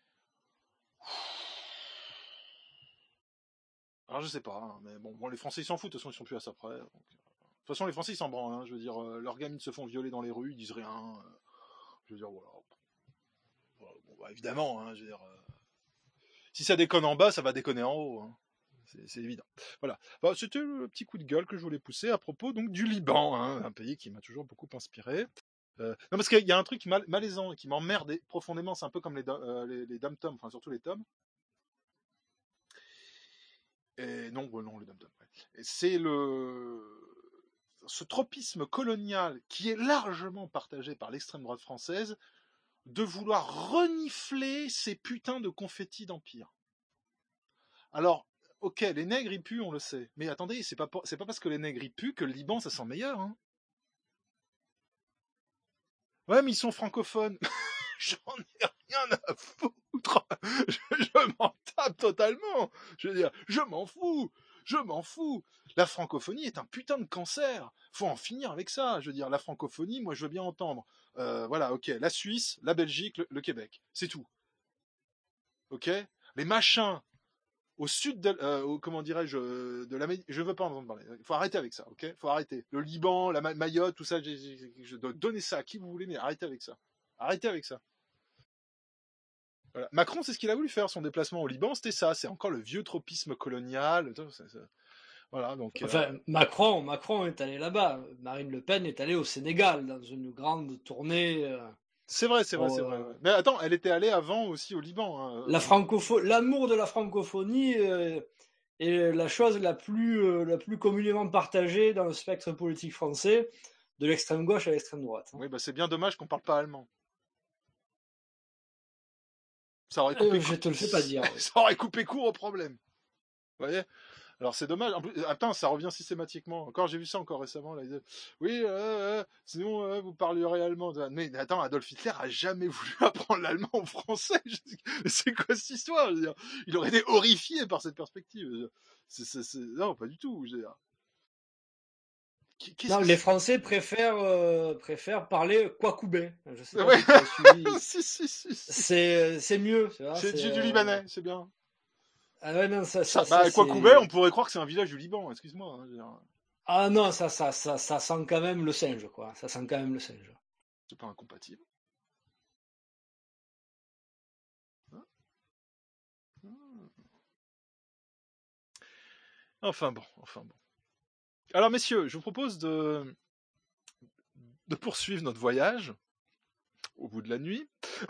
Alors je sais pas, hein, mais bon, les Français ils s'en foutent, de toute façon ils sont plus à ça près. Donc, de toute façon les Français ils s'en branlent, hein, je veux dire, leurs gamines se font violer dans les rues, ils disent rien. Je veux dire, voilà. Bon, bah, évidemment, hein, je veux dire, si ça déconne en bas, ça va déconner en haut. Hein. C'est évident. Voilà. Bon, c'était le petit coup de gueule que je voulais pousser à propos donc du Liban, hein, un pays qui m'a toujours beaucoup inspiré. Non, parce qu'il y a un truc malaisant et qui m'emmerde profondément, c'est un peu comme les dom-toms, enfin surtout les toms. Et non, les dom-toms. Ouais. C'est ce tropisme colonial qui est largement partagé par l'extrême droite française de vouloir renifler ces putains de confettis d'empire. Alors, ok, les nègres ils puent, on le sait. Mais attendez, c'est pas parce que les nègres ils puent que le Liban ça sent meilleur. Hein. Ouais, mais ils sont francophones. J'en ai rien à foutre. Je m'en tape totalement. Je veux dire, je m'en fous. La francophonie est un putain de cancer. Faut en finir avec ça. Je veux dire, la francophonie, moi je veux bien entendre. Voilà, ok, la Suisse, la Belgique, le Québec. C'est tout. Ok? Les machins au sud de, comment dirais-je, de l'Amérique, je veux pas entendre parler. Il faut arrêter avec ça, ok? Faut arrêter. Le Liban, la Mayotte, tout ça, je dois donner ça à qui vous voulez, mais arrêtez avec ça. Arrêtez avec ça. Voilà. Macron, c'est ce qu'il a voulu faire, son déplacement au Liban, c'était ça. C'est encore le vieux tropisme colonial. Voilà, donc. Enfin, Macron est allé là-bas. Marine Le Pen est allée au Sénégal dans une grande tournée. C'est vrai. Mais attends, elle était allée avant aussi au Liban. Hein. L'amour de la francophonie est la chose la plus communément partagée dans le spectre politique français, de l'extrême gauche à l'extrême droite. Oui, bah c'est bien dommage qu'on parle pas allemand. Ça aurait coupé je te le fais pas dire. Ça aurait coupé court au problème. Vous voyez, Alors c'est dommage. En plus, attends, ça revient systématiquement. Encore, j'ai vu ça encore récemment. Là, oui, sinon vous parlerez allemand. Mais attends, Adolf Hitler a jamais voulu apprendre l'allemand aux Français. C'est quoi cette histoire? Je veux dire, il aurait été horrifié par cette perspective. Non, pas du tout. Je veux dire. Non, les Français préfèrent parler Kwakubé. Je sais pas ouais. si tu as suivi. si. C'est mieux. C'est du Libanais, c'est bien. Ah ouais, non, ça Kwakubé, on pourrait croire que c'est un village du Liban, excuse-moi. Hein, ah non, ça sent quand même le singe, quoi. Ça sent quand même le singe. C'est pas incompatible. Enfin bon. Alors messieurs, je vous propose de poursuivre notre voyage au bout de la nuit.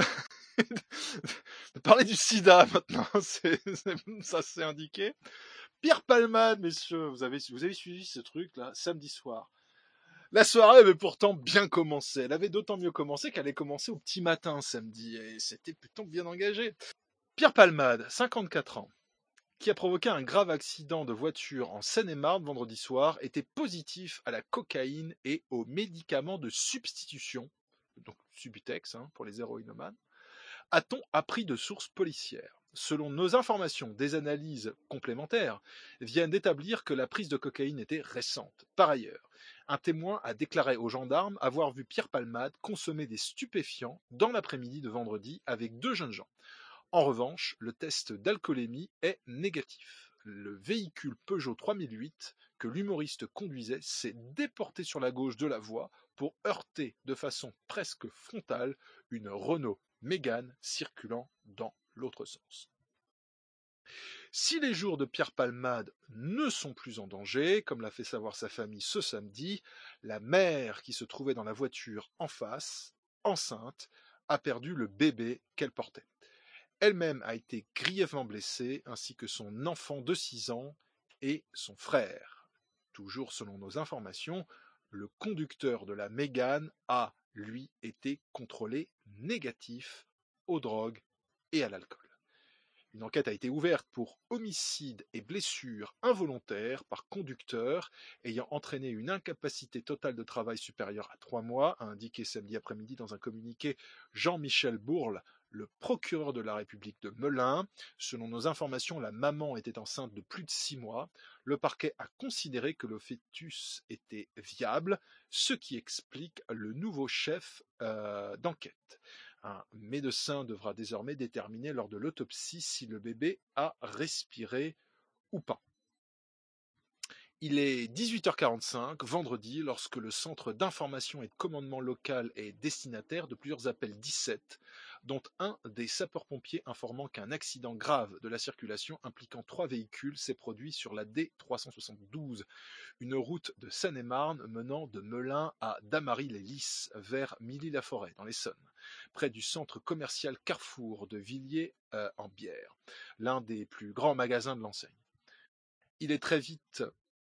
de parler du sida maintenant, ça c'est indiqué. Pierre Palmade, messieurs, vous avez suivi ce truc là samedi soir. La soirée avait pourtant bien commencé. Elle avait d'autant mieux commencé qu'elle allait commencer au petit matin samedi et c'était plutôt bien engagé. Pierre Palmade, 54 ans, qui a provoqué un grave accident de voiture en Seine-et-Marne vendredi soir, était positif à la cocaïne et aux médicaments de substitution, donc Subutex pour les héroïnomanes, a-t-on appris de sources policières. Selon nos informations, des analyses complémentaires viennent d'établir que la prise de cocaïne était récente. Par ailleurs, un témoin a déclaré aux gendarmes avoir vu Pierre Palmade consommer des stupéfiants dans l'après-midi de vendredi avec 2 jeunes gens. En revanche, le test d'alcoolémie est négatif. Le véhicule Peugeot 3008 que l'humoriste conduisait s'est déporté sur la gauche de la voie pour heurter de façon presque frontale une Renault Mégane circulant dans l'autre sens. Si les jours de Pierre Palmade ne sont plus en danger, comme l'a fait savoir sa famille ce samedi, la mère qui se trouvait dans la voiture en face, enceinte, a perdu le bébé qu'elle portait. Elle-même a été grièvement blessée, ainsi que son enfant de 6 ans et son frère. Toujours selon nos informations, le conducteur de la Mégane a, lui, été contrôlé négatif aux drogues et à l'alcool. Une enquête a été ouverte pour homicide et blessure involontaire par conducteur ayant entraîné une incapacité totale de travail supérieure à 3 mois, a indiqué samedi après-midi dans un communiqué Jean-Michel Bourle, le procureur de la République de Melun. Selon nos informations, la maman était enceinte de plus de 6 mois. Le parquet a considéré que le fœtus était viable, ce qui explique le nouveau chef d'enquête. Un médecin devra désormais déterminer lors de l'autopsie si le bébé a respiré ou pas. Il est 18h45 vendredi lorsque le centre d'information et de commandement local est destinataire de plusieurs appels 17, dont un des sapeurs-pompiers informant qu'un accident grave de la circulation impliquant 3 véhicules s'est produit sur la D372, une route de Seine-et-Marne menant de Melun à Damary-les-Lys vers Milly-la-Forêt dans l'Essonne, près du centre commercial Carrefour de Villiers-en-Bière, l'un des plus grands magasins de l'enseigne. Il est très vite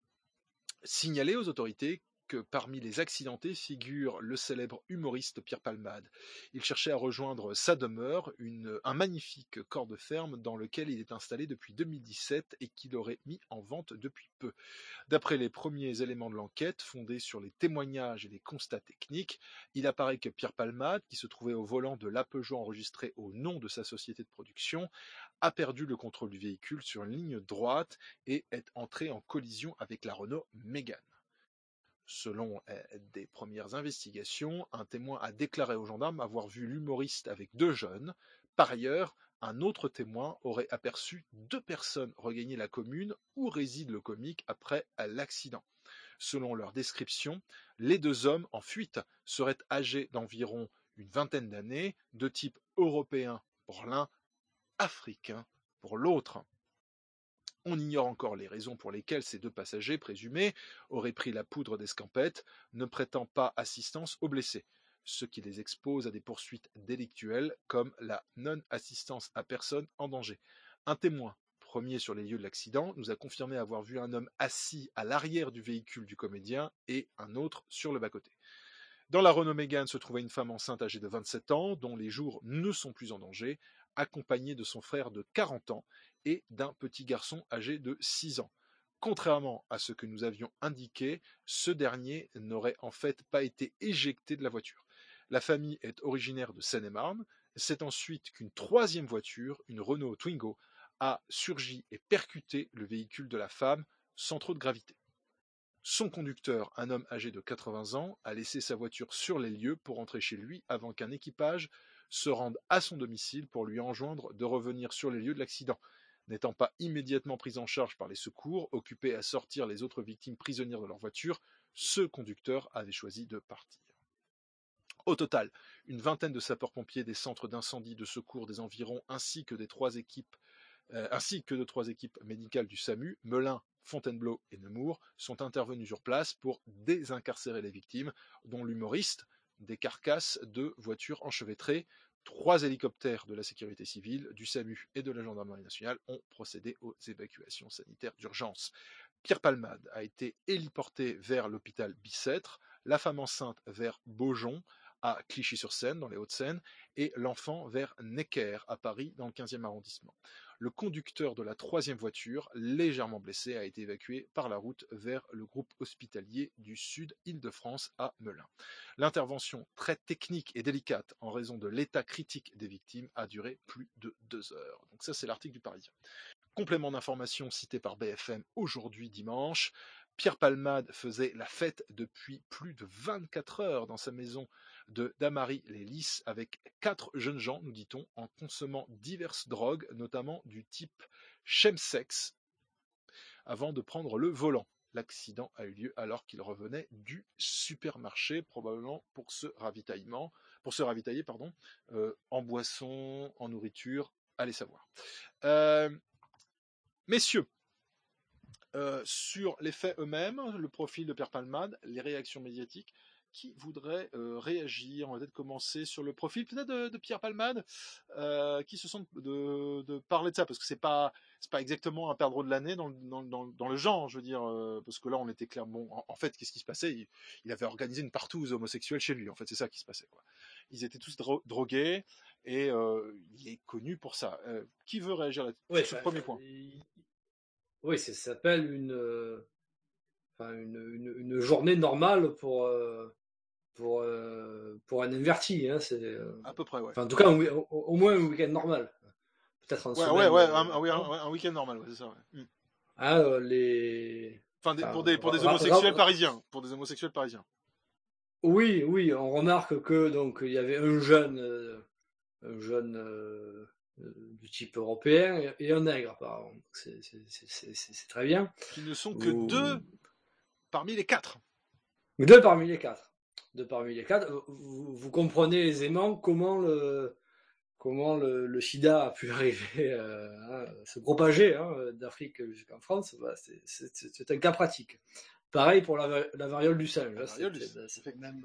signalé aux autorités que parmi les accidentés figure le célèbre humoriste Pierre Palmade. Il cherchait à rejoindre sa demeure, un magnifique corps de ferme dans lequel il est installé depuis 2017 et qu'il aurait mis en vente depuis peu. D'après les premiers éléments de l'enquête, fondés sur les témoignages et les constats techniques, il apparaît que Pierre Palmade, qui se trouvait au volant de la Peugeot enregistrée au nom de sa société de production, a perdu le contrôle du véhicule sur une ligne droite et est entré en collision avec la Renault Mégane. Selon des premières investigations, un témoin a déclaré aux gendarmes avoir vu l'humoriste avec 2 jeunes. Par ailleurs, un autre témoin aurait aperçu 2 personnes regagner la commune où réside le comique après l'accident. Selon leur description, les 2 hommes en fuite seraient âgés d'environ une vingtaine d'années, de type européen pour l'un, africain pour l'autre. On ignore encore les raisons pour lesquelles ces 2 passagers présumés auraient pris la poudre d'escampette, ne prêtant pas assistance aux blessés, ce qui les expose à des poursuites délictuelles comme la non-assistance à personne en danger. Un témoin, premier sur les lieux de l'accident, nous a confirmé avoir vu un homme assis à l'arrière du véhicule du comédien et un autre sur le bas-côté. Dans la Renault Mégane se trouvait une femme enceinte âgée de 27 ans, dont les jours ne sont plus en danger, accompagnée de son frère de 40 ans et d'un petit garçon âgé de 6 ans. Contrairement à ce que nous avions indiqué, ce dernier n'aurait en fait pas été éjecté de la voiture. La famille est originaire de Seine-et-Marne. C'est ensuite qu'une troisième voiture, une Renault Twingo, a surgi et percuté le véhicule de la femme sans trop de gravité. Son conducteur, un homme âgé de 80 ans, a laissé sa voiture sur les lieux pour rentrer chez lui avant qu'un équipage se rende à son domicile pour lui enjoindre de revenir sur les lieux de l'accident. N'étant pas immédiatement pris en charge par les secours, occupés à sortir les autres victimes prisonnières de leur voiture, ce conducteur avait choisi de partir. Au total, une vingtaine de sapeurs-pompiers des centres d'incendie, de secours des environs ainsi que de trois équipes médicales du SAMU, Melun, Fontainebleau et Nemours, sont intervenus sur place pour désincarcérer les victimes, dont l'humoriste, des carcasses de voitures enchevêtrées. 3 hélicoptères de la sécurité civile, du SAMU et de la gendarmerie nationale ont procédé aux évacuations sanitaires d'urgence. Pierre Palmade a été héliporté vers l'hôpital Bicêtre, la femme enceinte vers Beaujon, à Clichy-sur-Seine, dans les Hauts-de-Seine, et l'enfant vers Necker, à Paris, dans le 15e arrondissement. Le conducteur de la troisième voiture, légèrement blessé, a été évacué par la route vers le groupe hospitalier du Sud Île-de-France à Melun. L'intervention, très technique et délicate en raison de l'état critique des victimes, a duré plus de 2 heures. Donc ça, c'est l'article du Parisien. Complément d'information cité par BFM aujourd'hui dimanche. Pierre Palmade faisait la fête depuis plus de 24 heures dans sa maison de Damary-les-Lys avec 4 jeunes gens, nous dit-on, en consommant diverses drogues, notamment du type chemsex, avant de prendre le volant. L'accident a eu lieu alors qu'il revenait du supermarché, probablement pour se ravitailler, en boisson, en nourriture, allez savoir. Messieurs, sur les faits eux-mêmes, le profil de Pierre Palmade, les réactions médiatiques, qui voudrait réagir? On va peut-être commencer sur le profil peut-être de Pierre Palmade, qui se sent de parler de ça, parce que c'est pas exactement un perdreau de l'année dans le genre, je veux dire, parce que là on était clairement, en fait, qu'est-ce qui se passait? Il avait organisé une partouze homosexuelle chez lui, en fait, c'est ça qui se passait, quoi. Ils étaient tous drogués, et il est connu pour ça. Qui veut réagir là-dessus, sur ce premier point? Oui, ça s'appelle une journée normale pour un inverti, hein, c'est à peu près, ouais. Enfin, en tout cas, au moins un week-end normal. Peut-être en semaine. Un week-end normal, ouais, c'est ça. Ouais. Ah, pour des homosexuels parisiens, Oui, on remarque que donc il y avait un jeune du type européen et un nègre, apparemment. C'est très bien. Qui ne sont que 2 parmi les 4. 2 parmi les 4. Vous comprenez aisément comment le sida a pu arriver se propager d'Afrique jusqu'en France. Voilà, c'est un cas pratique. Pareil pour la variole du singe. C'est même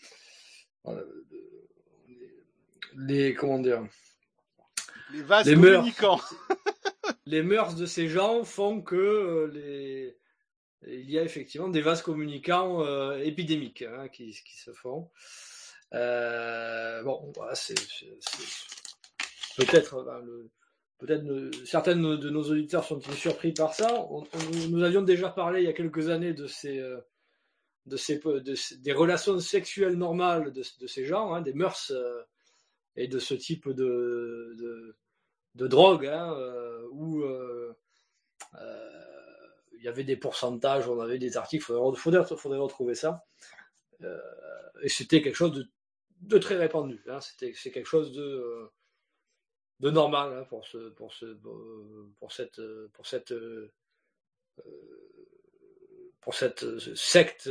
comment dire, les vases communicants. Les mœurs de ces gens font que il y a effectivement des vases communicants épidémiques qui se font. Bon, voilà, c'est peut-être certains de nos auditeurs sont-ils surpris par ça. Nous avions déjà parlé il y a quelques années des relations sexuelles normales de ces gens, des mœurs et de ce type de drogue, où il y avait des pourcentages, on avait des articles, faudrait retrouver ça. Et c'était quelque chose de très répandu. C'est quelque chose de normal pour cette secte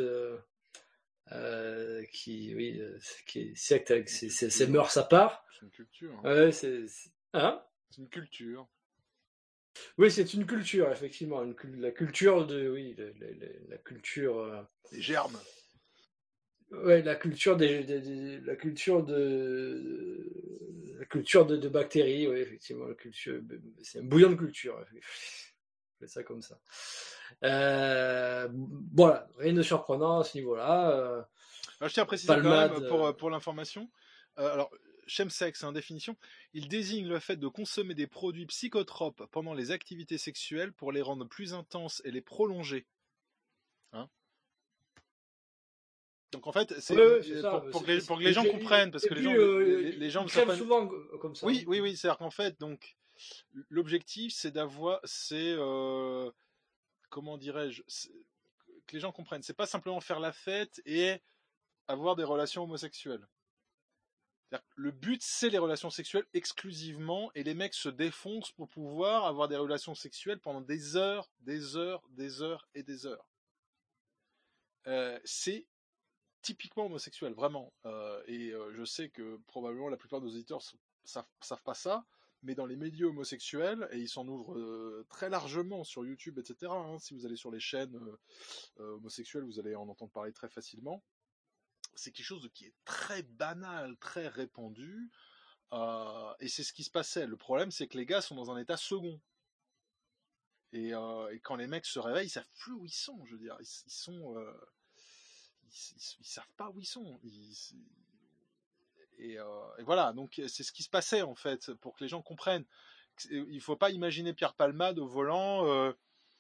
qui est secte avec ses mœurs à part. C'est une culture. C'est une culture. Oui, c'est une culture, effectivement. La culture la culture. Les germes. Ouais, la culture de bactéries, oui, effectivement. C'est un bouillon de culture. Je fais ça comme ça. Voilà, rien de surprenant à ce niveau-là. Je tiens à préciser Palmade, quand même pour l'information. Alors, chemsex, définition, il désigne le fait de consommer des produits psychotropes pendant les activités sexuelles pour les rendre plus intenses et les prolonger. Hein. Donc en fait, c'est pour que les gens comprennent, parce que les gens crèvent souvent comme ça. Oui, c'est-à-dire qu'en fait, donc l'objectif, c'est comment dirais-je, que les gens comprennent. C'est pas simplement faire la fête et avoir des relations homosexuelles. Le but, c'est les relations sexuelles exclusivement, et les mecs se défoncent pour pouvoir avoir des relations sexuelles pendant des heures et des heures. C'est typiquement homosexuel, vraiment. Je sais que probablement la plupart de nos auditeurs savent pas ça, mais dans les médias homosexuels, et ils s'en ouvrent très largement sur YouTube, etc. Si vous allez sur les chaînes homosexuelles, vous allez en entendre parler très facilement. C'est quelque chose qui est très banal, très répandu, et c'est ce qui se passait. Le problème, c'est que les gars sont dans un état second. Et quand les mecs se réveillent, ils savent plus où ils sont, je veux dire. Ils savent pas où ils sont. Et voilà, donc c'est ce qui se passait, en fait, pour que les gens comprennent. Il faut pas imaginer Pierre Palmade au volant,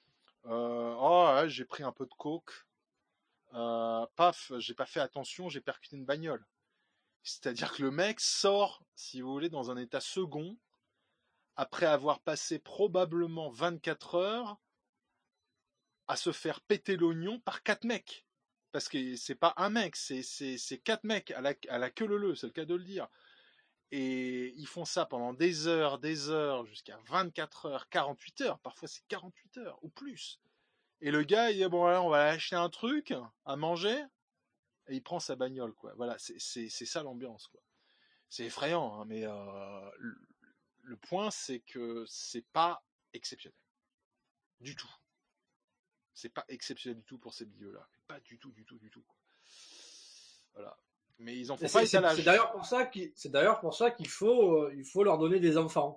j'ai pris un peu de coke, paf, j'ai pas fait attention, j'ai percuté une bagnole. C'est-à-dire que le mec sort, si vous voulez, dans un état second, après avoir passé probablement 24 heures à se faire péter l'oignon par 4 mecs. Parce que c'est pas un mec, c'est 4 mecs à la queue leu-leu, c'est le cas de le dire. Et ils font ça pendant des heures, jusqu'à 24 heures, 48 heures, parfois c'est 48 heures ou plus. Et le gars, il dit, bon, voilà, on va acheter un truc à manger, et il prend sa bagnole, quoi. Voilà, c'est ça l'ambiance, quoi. C'est effrayant, mais le point, c'est que c'est pas exceptionnel. Du tout. C'est pas exceptionnel du tout pour ces milieux-là. Pas du tout, quoi. Voilà. Mais ils en font pas étalage. C'est d'ailleurs pour ça qu'il faut leur donner des enfants.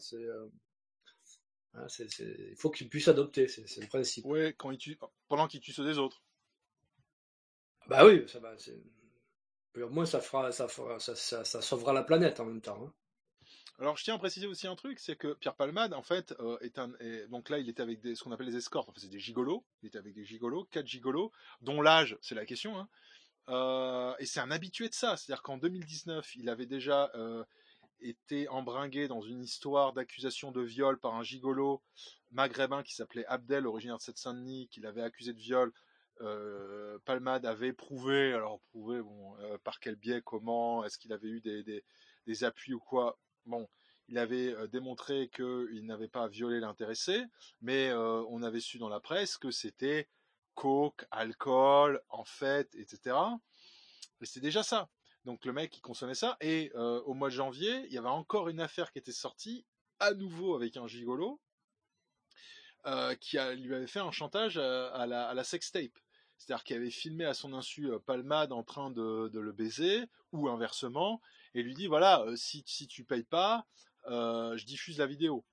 Il faut qu'ils puissent adopter, c'est le principe. Ouais, pendant qu'ils tuent ceux des autres. Bah oui, au moins ça sauvera la planète en même temps. Alors, je tiens à préciser aussi un truc, c'est que Pierre Palmade, en fait, donc là, il était avec ce qu'on appelle des escortes. En fait, c'est des gigolos. Il était avec des gigolos, 4 gigolos, dont l'âge, c'est la question. Et c'est un habitué de ça. C'est-à-dire qu'en 2019, il avait déjà été embringué dans une histoire d'accusation de viol par un gigolo maghrébin qui s'appelait Abdel, originaire de Seine-Saint-Denis, qu'il avait accusé de viol. Palmade avait prouvé, par quel biais, comment, est-ce qu'il avait eu des appuis ou quoi. Bon, il avait démontré qu'il n'avait pas violé l'intéressé, mais on avait su dans la presse que c'était coke, alcool, en fait, etc. Et c'était déjà ça. Donc le mec, il consommait ça. Et au mois de janvier, il y avait encore une affaire qui était sortie, à nouveau avec un gigolo, qui lui avait fait un chantage à la sextape. C'est-à-dire qu'il avait filmé à son insu Palmade en train de le baiser, ou inversement, et lui dit, voilà, si tu payes pas, je diffuse la vidéo.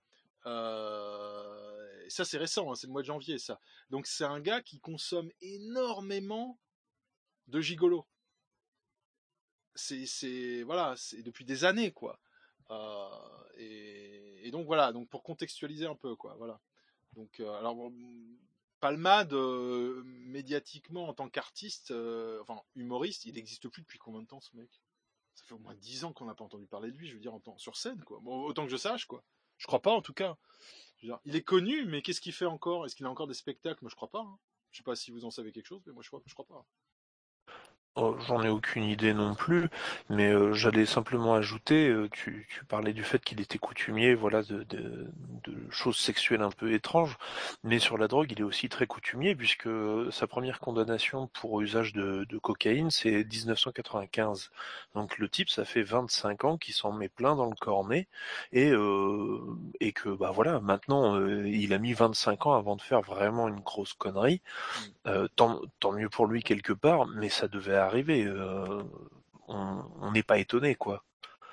Et ça, c'est récent, c'est le mois de janvier, ça. Donc c'est un gars qui consomme énormément de gigolos. C'est depuis des années, quoi. Et donc voilà, donc pour contextualiser un peu, quoi, voilà. Donc Palmade, médiatiquement en tant qu'artiste, humoriste, il n'existe plus depuis combien de temps, ce mec? Ça fait au moins 10 ans qu'on n'a pas entendu parler de lui, je veux dire, sur scène, quoi. Bon, autant que je sache, quoi. Je crois pas, en tout cas. Je veux dire, il est connu, mais qu'est-ce qu'il fait encore? Est-ce qu'il a encore des spectacles? Moi, je crois pas. Je sais pas si vous en savez quelque chose, mais moi, je crois pas. Oh, j'en ai aucune idée non plus, mais j'allais simplement ajouter, tu parlais du fait qu'il était coutumier, voilà, de choses sexuelles un peu étranges, mais sur la drogue, il est aussi très coutumier puisque sa première condamnation pour usage de cocaïne, c'est 1995. Donc le type, ça fait 25 ans qu'il s'en met plein dans le cornet et que bah voilà, maintenant il a mis 25 ans avant de faire vraiment une grosse connerie. Tant mieux pour lui quelque part, mais ça devait arriver. On n'est pas étonné, quoi.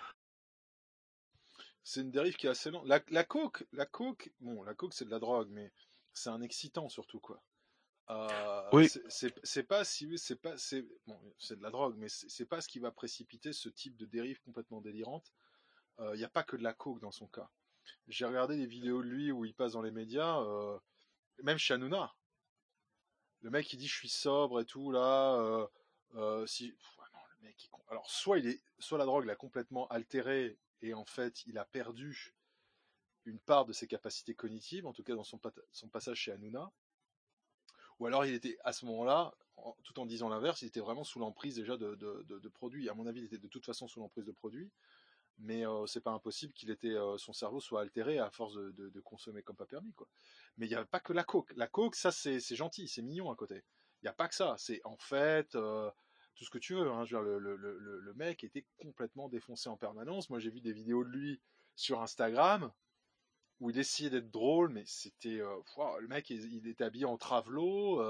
C'est une dérive qui est assez lente. La coke, bon, la coke c'est de la drogue, mais c'est un excitant surtout, quoi. Oui. C'est pas si c'est pas c'est bon, c'est de la drogue, mais c'est pas ce qui va précipiter ce type de dérive complètement délirante. Il n'y a pas que de la coke dans son cas. J'ai regardé des vidéos de lui où il passe dans les médias, même chez Hanouna. Le mec il dit je suis sobre et tout là. Si ouais, non, le mec alors soit la drogue l'a complètement altéré et en fait il a perdu une part de ses capacités cognitives, en tout cas dans son passage chez Hanouna. Ou alors il était à ce moment-là, tout en disant l'inverse, il était vraiment sous l'emprise déjà de produits. À mon avis, il était de toute façon sous l'emprise de produits, mais c'est pas impossible son cerveau soit altéré à force de consommer comme pas permis, quoi. Mais il n'y a pas que la coke. La coke, ça c'est gentil, c'est mignon à côté. Il n'y a pas que ça. C'est en fait tout ce que tu veux. Hein. Je veux dire, le mec était complètement défoncé en permanence. Moi, j'ai vu des vidéos de lui sur Instagram où il essayait d'être drôle, mais c'était le mec il était habillé en travelo.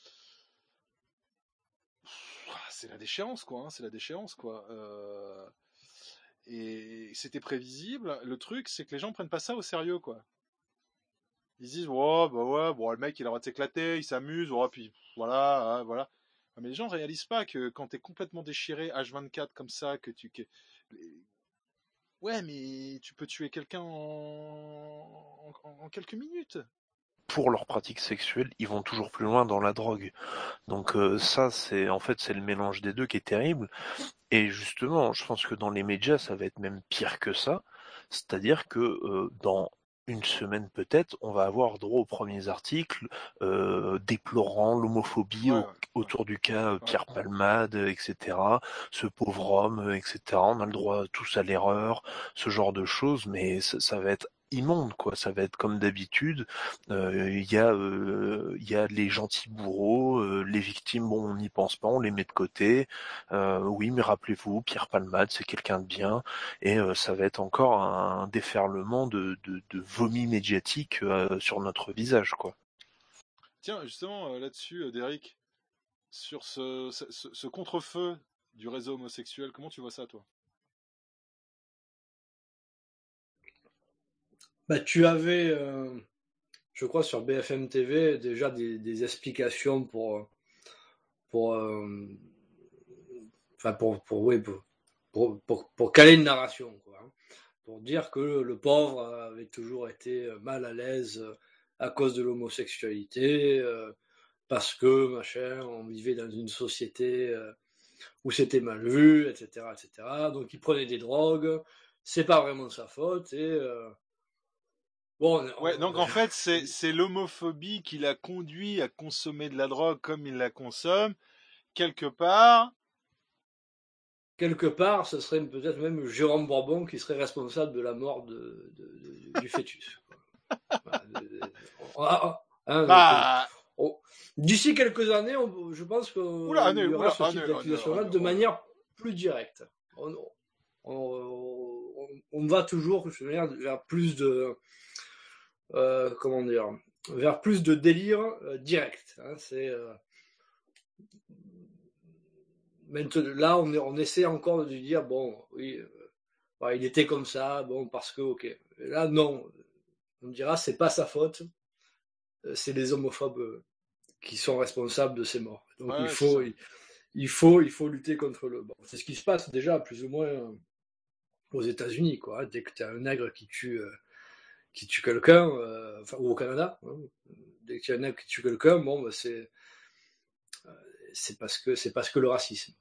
C'est la déchéance quoi, hein, c'est la déchéance quoi. Et c'était prévisible. Le truc c'est que les gens prennent pas ça au sérieux quoi. Ils disent ouais bah ouais bon le mec il a le droit de s'éclater, il s'amuse, ouais, puis voilà hein, voilà. Mais les gens réalisent pas que quand t'es complètement déchiré H24 comme ça ouais, mais tu peux tuer quelqu'un en quelques minutes. Pour leur pratique sexuelle, ils vont toujours plus loin dans la drogue. Donc ça, c'est le mélange des deux qui est terrible. Et justement, je pense que dans les médias, ça va être même pire que ça. C'est-à-dire que dans une semaine peut-être, on va avoir droit aux premiers articles déplorant l'homophobie autour du cas Pierre Palmade, etc. Ce pauvre homme, etc. On a le droit tous à l'erreur, ce genre de choses, mais ça va être immonde quoi, ça va être comme d'habitude. Il y a les gentils bourreaux, les victimes, bon on n'y pense pas, on les met de côté. Oui, mais rappelez-vous, Pierre Palmade, c'est quelqu'un de bien, et ça va être encore un déferlement de vomi médiatique sur notre visage, quoi. Tiens, justement, là-dessus, Derrick, sur ce contre-feu du réseau homosexuel, comment tu vois ça, toi? Bah, tu avais, je crois, sur BFM TV, déjà des explications pour caler une narration, quoi, hein. Pour dire que le pauvre avait toujours été mal à l'aise à cause de l'homosexualité, parce que, machin, on vivait dans une société où c'était mal vu, etc., etc. Donc il prenait des drogues, c'est pas vraiment de sa faute, et ouais, donc en fait, c'est l'homophobie qui l'a conduit à consommer de la drogue comme il la consomme. Quelque part, ce serait peut-être même Jérôme Bourbon qui serait responsable de la mort du fœtus. D'ici quelques années, je pense qu'il y aura ce type d'accusation-là de manière plus directe. On va toujours vers plus de vers plus de délire direct. Hein, là, on essaie encore de dire bon, oui, il était comme ça, bon, parce que ok. Et là, non, on dira c'est pas sa faute, c'est les homophobes qui sont responsables de ces morts. Donc il faut lutter contre le. Bon, c'est ce qui se passe déjà plus ou moins aux États-Unis, quoi. Dès que tu as un nègre qui tue quelqu'un, ou au Canada, hein, dès que tu as un nègre qui tue quelqu'un, bon, bah, c'est parce que le racisme.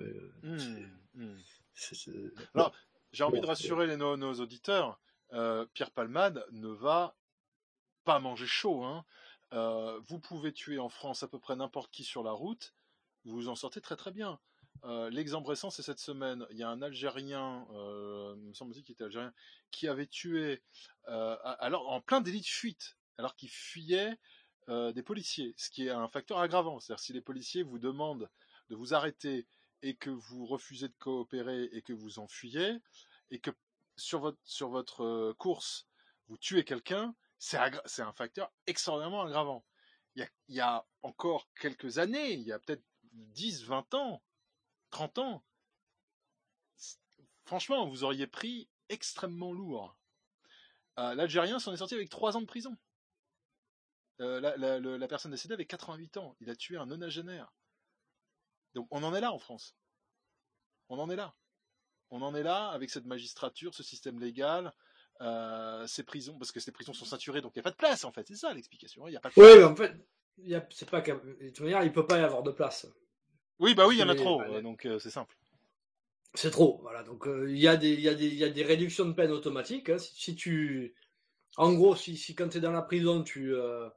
Alors, j'ai envie de rassurer nos auditeurs. Pierre Palmade ne va pas manger chaud. Hein. Vous pouvez tuer en France à peu près n'importe qui sur la route, vous vous en sortez très très bien. L'exemple récent, c'est cette semaine. Il y a un Algérien, il me semble-t-il qu'il était algérien, qui avait tué, alors en plein délit de fuite, alors qu'il fuyait des policiers, ce qui est un facteur aggravant. C'est-à-dire si les policiers vous demandent de vous arrêter et que vous refusez de coopérer et que vous enfuyez, et que sur votre course, vous tuez quelqu'un, c'est un facteur extraordinairement aggravant. Il y a encore quelques années, il y a peut-être 10, 20 ans, 30 ans, franchement, vous auriez pris extrêmement lourd. L'Algérien s'en est sorti avec 3 ans de prison. La personne décédée avait 88 ans. Il a tué un nonagénaire. Donc on en est là en France. On en est là. On en est là avec cette magistrature, ce système légal, ces prisons, parce que ces prisons sont saturées, donc il n'y a pas de place en fait. C'est ça l'explication. Il y a pas de place. Oui, en fait, c'est pas de toute manière, il peut pas y avoir de place. Oui, bah oui, il y en a trop, donc c'est simple. C'est trop, voilà. Donc il y a des réductions de peine automatiques. Hein. Si tu, en gros, si quand tu es dans la prison, tu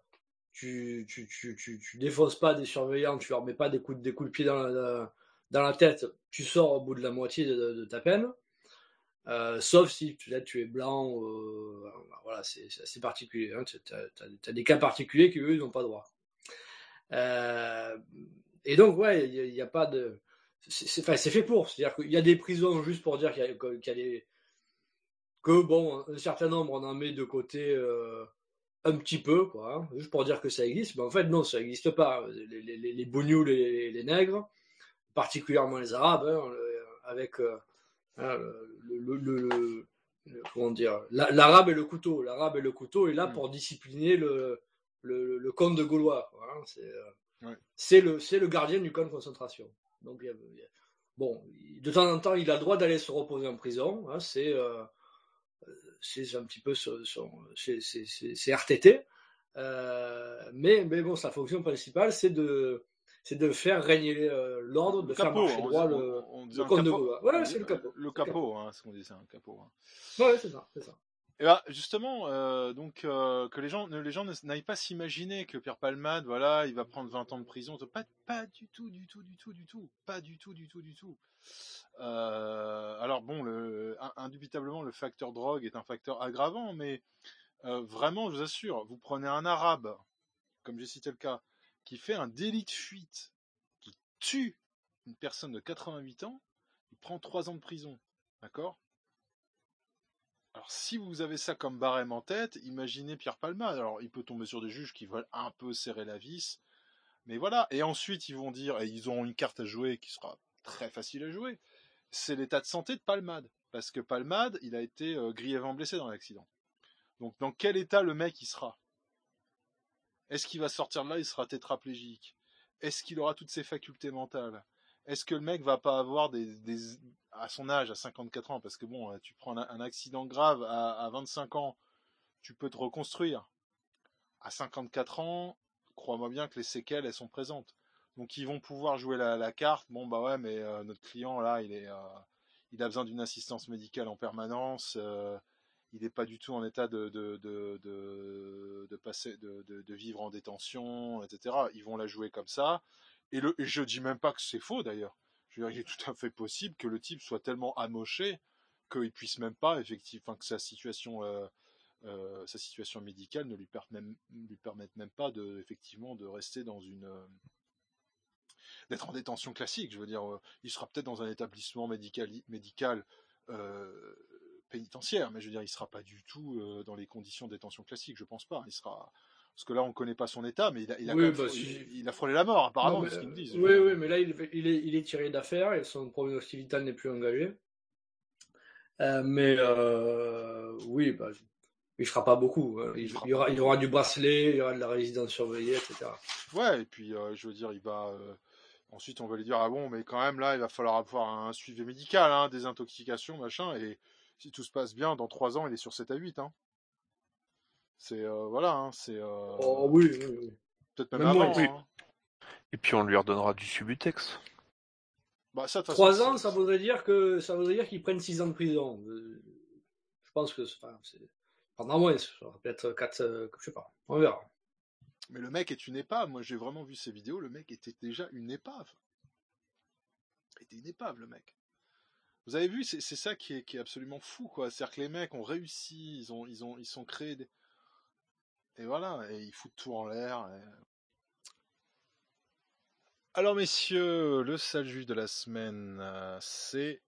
défonces pas des surveillants, tu leur mets pas des coups de pied dans la tête, tu sors au bout de la moitié de ta peine. Sauf si peut-être tu es blanc, voilà, c'est assez particulier. Hein. T'as des cas particuliers qui eux ils n'ont pas droit. Et donc ouais, il y a pas de, c'est fait pour, c'est-à-dire qu'il y a des prisons juste pour dire qu'il y a des, que bon, un certain nombre on en met de côté un petit peu, quoi, hein, juste pour dire que ça existe. Mais en fait non, ça n'existe pas. Les bougnous, les nègres, particulièrement les arabes, hein, avec comment dire, l'arabe et le couteau. L'arabe et le couteau est là pour discipliner le camp de Gaulois. Hein, c'est le gardien du camp de concentration. Donc, bon, de temps en temps, il a le droit d'aller se reposer en prison. Hein, c'est un petit peu c'est RTT. Mais bon, sa fonction principale, c'est de faire régner l'ordre, de faire marcher droit le camp de Gaulois. Ouais, c'est le capot. Le capot, hein, c'est ce qu'on dit, c'est un capot. Hein. Ouais, c'est ça. Et bah, justement, que les gens n'aillent pas s'imaginer que Pierre Palmade, voilà, il va prendre 20 ans de prison. Pas du tout. Pas du tout. Alors bon, indubitablement, le facteur drogue est un facteur aggravant, mais vraiment, je vous assure, vous prenez un arabe, comme j'ai cité le cas, qui fait un délit de fuite, qui tue une personne de 88 ans, il prend 3 ans de prison. D'accord ? Alors, si vous avez ça comme barème en tête, imaginez Pierre Palmade. Alors, il peut tomber sur des juges qui veulent un peu serrer la vis, mais voilà. Et ensuite, ils vont dire, et ils auront une carte à jouer qui sera très facile à jouer, c'est l'état de santé de Palmade. Parce que Palmade, il a été grièvement blessé dans l'accident. Donc, dans quel état le mec il sera ? Est-ce qu'il va sortir de là, il sera tétraplégique ? Est-ce qu'il aura toutes ses facultés mentales ? Est-ce que le mec va pas avoir à son âge, à 54 ans, parce que bon, tu prends un accident grave à 25 ans, tu peux te reconstruire. À 54 ans, crois-moi bien que les séquelles, elles sont présentes. Donc ils vont pouvoir jouer la carte. Bon bah ouais, mais notre client là, il a besoin d'une assistance médicale en permanence. Il n'est pas du tout en état de vivre en détention, etc. Ils vont la jouer comme ça. Et je dis même pas que c'est faux d'ailleurs. Je veux dire, il est tout à fait possible que le type soit tellement amoché qu'il puisse même pas, effectivement, que sa situation médicale ne lui permette même pas effectivement de rester d'être en détention classique. Je veux dire, il sera peut-être dans un établissement médical pénitentiaire, mais je veux dire, il sera pas du tout dans les conditions de détention classique. Je pense pas. Il sera parce que là, on ne connaît pas son état, mais il a frôlé la mort, apparemment, c'est ce qu'ils me disent. Oui, mais là, il est tiré d'affaire et son pronostic vital n'est plus engagé. Oui, bah, il ne fera pas beaucoup. Hein. Il y aura du bracelet, il y aura de la résidence surveillée, etc. Ouais, et puis, je veux dire, il va... ensuite, on va lui dire, ah bon, mais quand même, là, il va falloir avoir un suivi médical, hein, des intoxications, machin, et si tout se passe bien, dans 3 ans, il est sur 7 à 8, hein. C'est voilà, hein, c'est. Oh oui. Peut-être même avant. Oui. Hein. Et puis on lui redonnera du Subutex. Bah ça. 3 ans, ça voudrait dire qu'ils prennent 6 ans de prison. Je pense que c'est pendant moins, peut-être 4, je sais pas. On verra. Mais le mec est une épave. Moi, j'ai vraiment vu ces vidéos. Le mec était déjà une épave. Il était une épave, le mec. Vous avez vu, c'est ça qui est absolument fou, quoi. C'est-à-dire que les mecs ont réussi, ils sont créés des... Et voilà, et ils foutent tout en l'air. Et... Alors messieurs, le sale juif de la semaine, c'est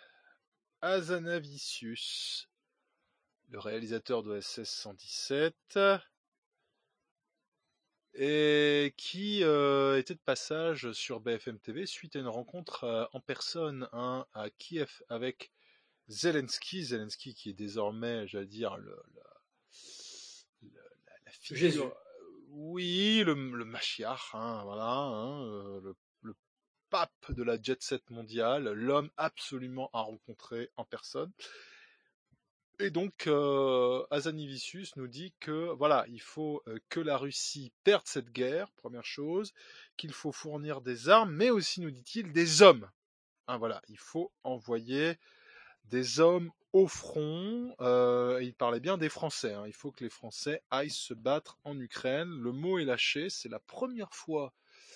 Hazanavicius, le réalisateur d'OSS 117, et qui était de passage sur BFM TV suite à une rencontre en personne à Kiev avec Zelensky qui est désormais, j'allais dire, la figure... Oui, le Mashiach, le pape de la jet set mondiale, l'homme absolument à rencontrer en personne. Et donc, Hazanavicius nous dit que voilà, il faut que la Russie perde cette guerre, première chose, qu'il faut fournir des armes, mais aussi, nous dit-il, des hommes. Voilà, il faut envoyer des hommes au front. Il parlait bien des Français. Il faut que les Français aillent se battre en Ukraine. Le mot est lâché. C'est la première fois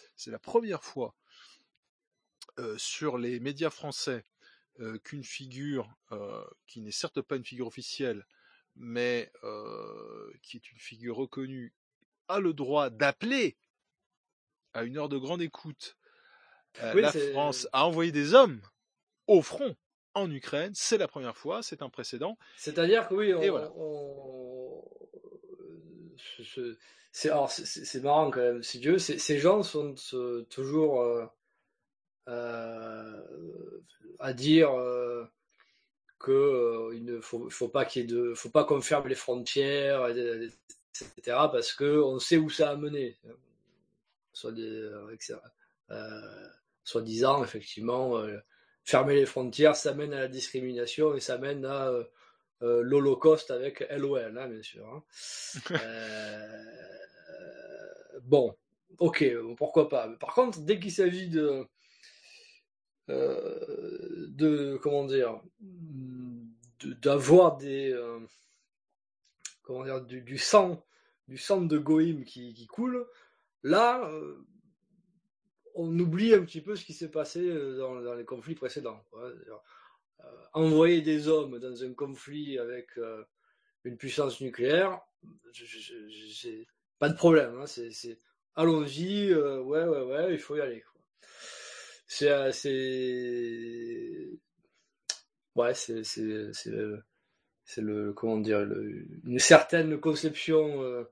sur les médias français qu'une figure qui n'est certes pas une figure officielle, mais qui est une figure reconnue, a le droit d'appeler à une heure de grande écoute la France à envoyer des hommes au front en Ukraine. C'est la première fois, c'est un précédent. C'est-à-dire que oui, voilà. C'est marrant quand même. Si Dieu, ces gens sont toujours à dire que il ne faut pas qu'on ferme les frontières, etc. Parce que on sait où ça a mené. Soi-disant, effectivement, fermer les frontières, ça mène à la discrimination et ça mène à l'Holocauste avec LOL, bien sûr. Bon, ok, pourquoi pas. Par contre, dès qu'il s'agit de comment dire, d'avoir des comment dire, du sang de Goïm qui coule, là on oublie un petit peu ce qui s'est passé dans les conflits précédents. Envoyer des hommes dans un conflit avec une puissance nucléaire, j'ai pas de problème. C'est allons-y, ouais, il faut y aller. C'est le comment dire, une certaine conception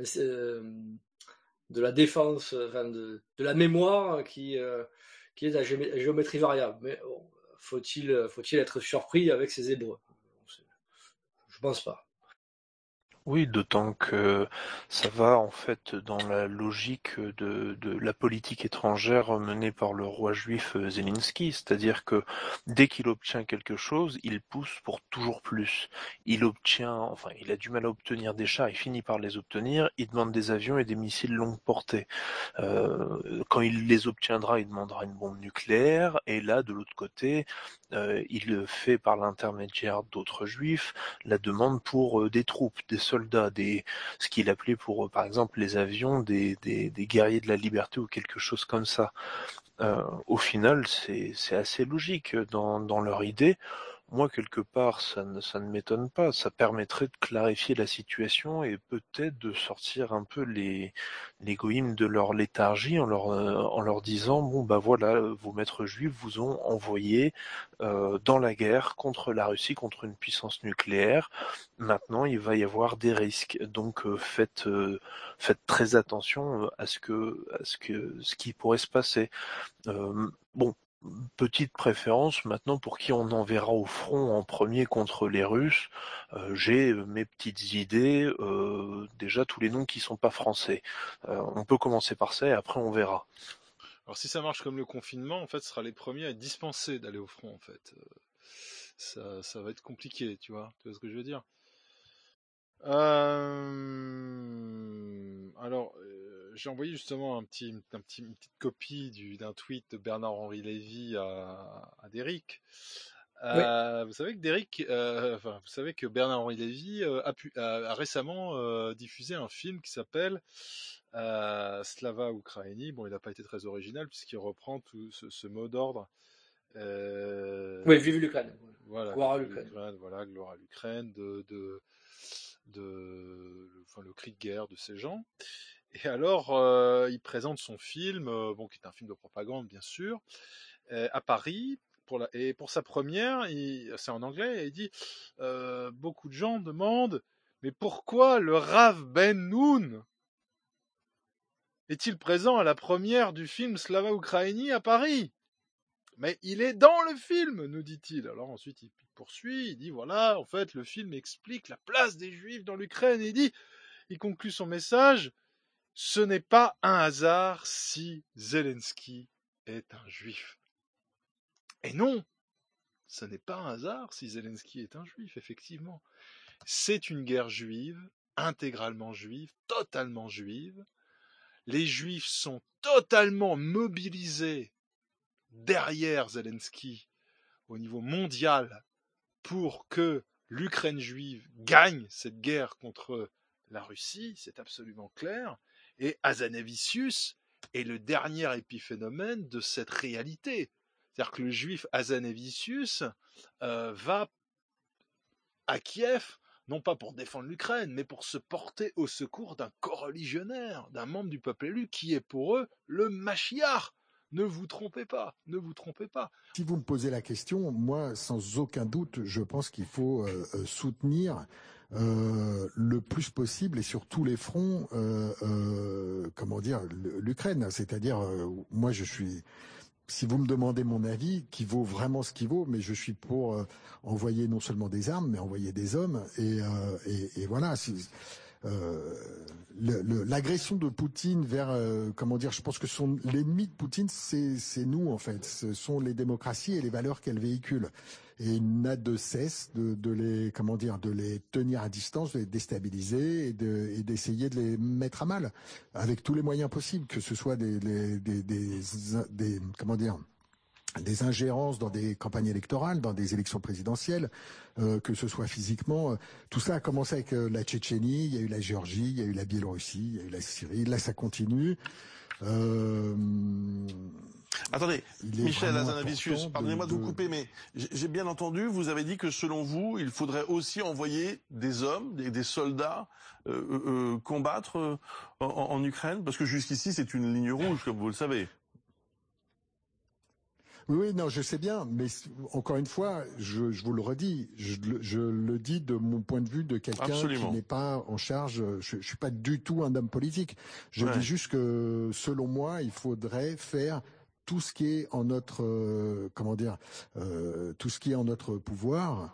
de la défense, de la mémoire qui est la géométrie variable. Mais faut-il être surpris avec ces Hébreux? Je pense pas. Oui, d'autant que ça va en fait dans la logique de la politique étrangère menée par le roi juif Zelensky, c'est-à-dire que dès qu'il obtient quelque chose, il pousse pour toujours plus. Il a du mal à obtenir des chars, il finit par les obtenir, il demande des avions et des missiles longue portée. Quand il les obtiendra, il demandera une bombe nucléaire, et là, de l'autre côté, il fait par l'intermédiaire d'autres juifs la demande pour des troupes, des soldats, ce qu'il appelait pour, par exemple, les avions des guerriers de la liberté ou quelque chose comme ça. Au final, c'est assez logique dans leur idée. Moi, quelque part, ça ne m'étonne pas. Ça permettrait de clarifier la situation et peut-être de sortir un peu les goïms de leur léthargie en leur disant, bon, bah voilà, vos maîtres juifs vous ont envoyé dans la guerre contre la Russie, contre une puissance nucléaire. Maintenant, il va y avoir des risques. Donc, faites très attention à ce qui pourrait se passer. Bon. Petite préférence maintenant pour qui on enverra au front en premier contre les Russes. J'ai mes petites idées, déjà tous les noms qui sont pas français. On peut commencer par ça et après on verra. Alors si ça marche comme le confinement, en fait, ce sera les premiers à être dispensés d'aller au front, en fait. Ça va être compliqué, tu vois ce que je veux dire. Alors, j'ai envoyé justement une petite copie d'un tweet de Bernard-Henri Lévy à Derrick. Oui. Vous savez que Bernard-Henri Lévy a récemment diffusé un film qui s'appelle Slava Ukraini. Bon, il n'a pas été très original puisqu'il reprend tout ce mot d'ordre. Oui, vive l'Ukraine. Voilà, gloire à l'Ukraine. Voilà, gloire à l'Ukraine, le cri de guerre de ces gens. Et alors, il présente son film, qui est un film de propagande, bien sûr, à Paris. Pour sa première, c'est en anglais, et il dit beaucoup de gens demandent, mais pourquoi le Rav Ben Noun est-il présent à la première du film Slava Ukraini à Paris? Mais il est dans le film, nous dit-il. Alors ensuite, il poursuit, il dit, voilà, en fait, le film explique la place des Juifs dans l'Ukraine. Il conclut son message, Ce n'est pas un hasard si Zelensky est un juif. Et non, ce n'est pas un hasard si Zelensky est un juif, effectivement. C'est une guerre juive, intégralement juive, totalement juive. Les juifs sont totalement mobilisés derrière Zelensky au niveau mondial pour que l'Ukraine juive gagne cette guerre contre la Russie, c'est absolument clair. Et Hazanavicius est le dernier épiphénomène de cette réalité. C'est-à-dire que le juif Hazanavicius va à Kiev, non pas pour défendre l'Ukraine, mais pour se porter au secours d'un coreligionnaire, d'un membre du peuple élu, qui est pour eux le Mashiach. Ne vous trompez pas, ne vous trompez pas. Si vous me posez la question, moi, sans aucun doute, je pense qu'il faut soutenir le plus possible et sur tous les fronts, l'Ukraine. C'est-à-dire, moi, je suis... Si vous me demandez mon avis, qui vaut vraiment ce qui vaut, mais je suis pour envoyer non seulement des armes, mais envoyer des hommes. Et voilà. L'agression de Poutine vers, je pense que l'ennemi de Poutine, c'est nous en fait. Ce sont les démocraties et les valeurs qu'elles véhiculent. Et il n'a de cesse de les tenir à distance, de les déstabiliser et d'essayer de les mettre à mal avec tous les moyens possibles, que ce soit des ingérences dans des campagnes électorales, dans des élections présidentielles, que ce soit physiquement. Tout ça a commencé avec la Tchétchénie, il y a eu la Géorgie, il y a eu la Biélorussie, il y a eu la Syrie, là ça continue. Attendez, Michel Hazanavicius, pardonnez-moi de vous couper, mais j'ai bien entendu, vous avez dit que selon vous, il faudrait aussi envoyer des hommes, des soldats combattre en Ukraine, parce que jusqu'ici c'est une ligne rouge, comme vous le savez. Oui, non, je sais bien, mais encore une fois, je vous le redis, je le dis de mon point de vue de quelqu'un qui n'est pas en charge. Je suis pas du tout un homme politique. Je dis juste que, selon moi, il faudrait faire tout ce qui est en notre, tout ce qui est en notre pouvoir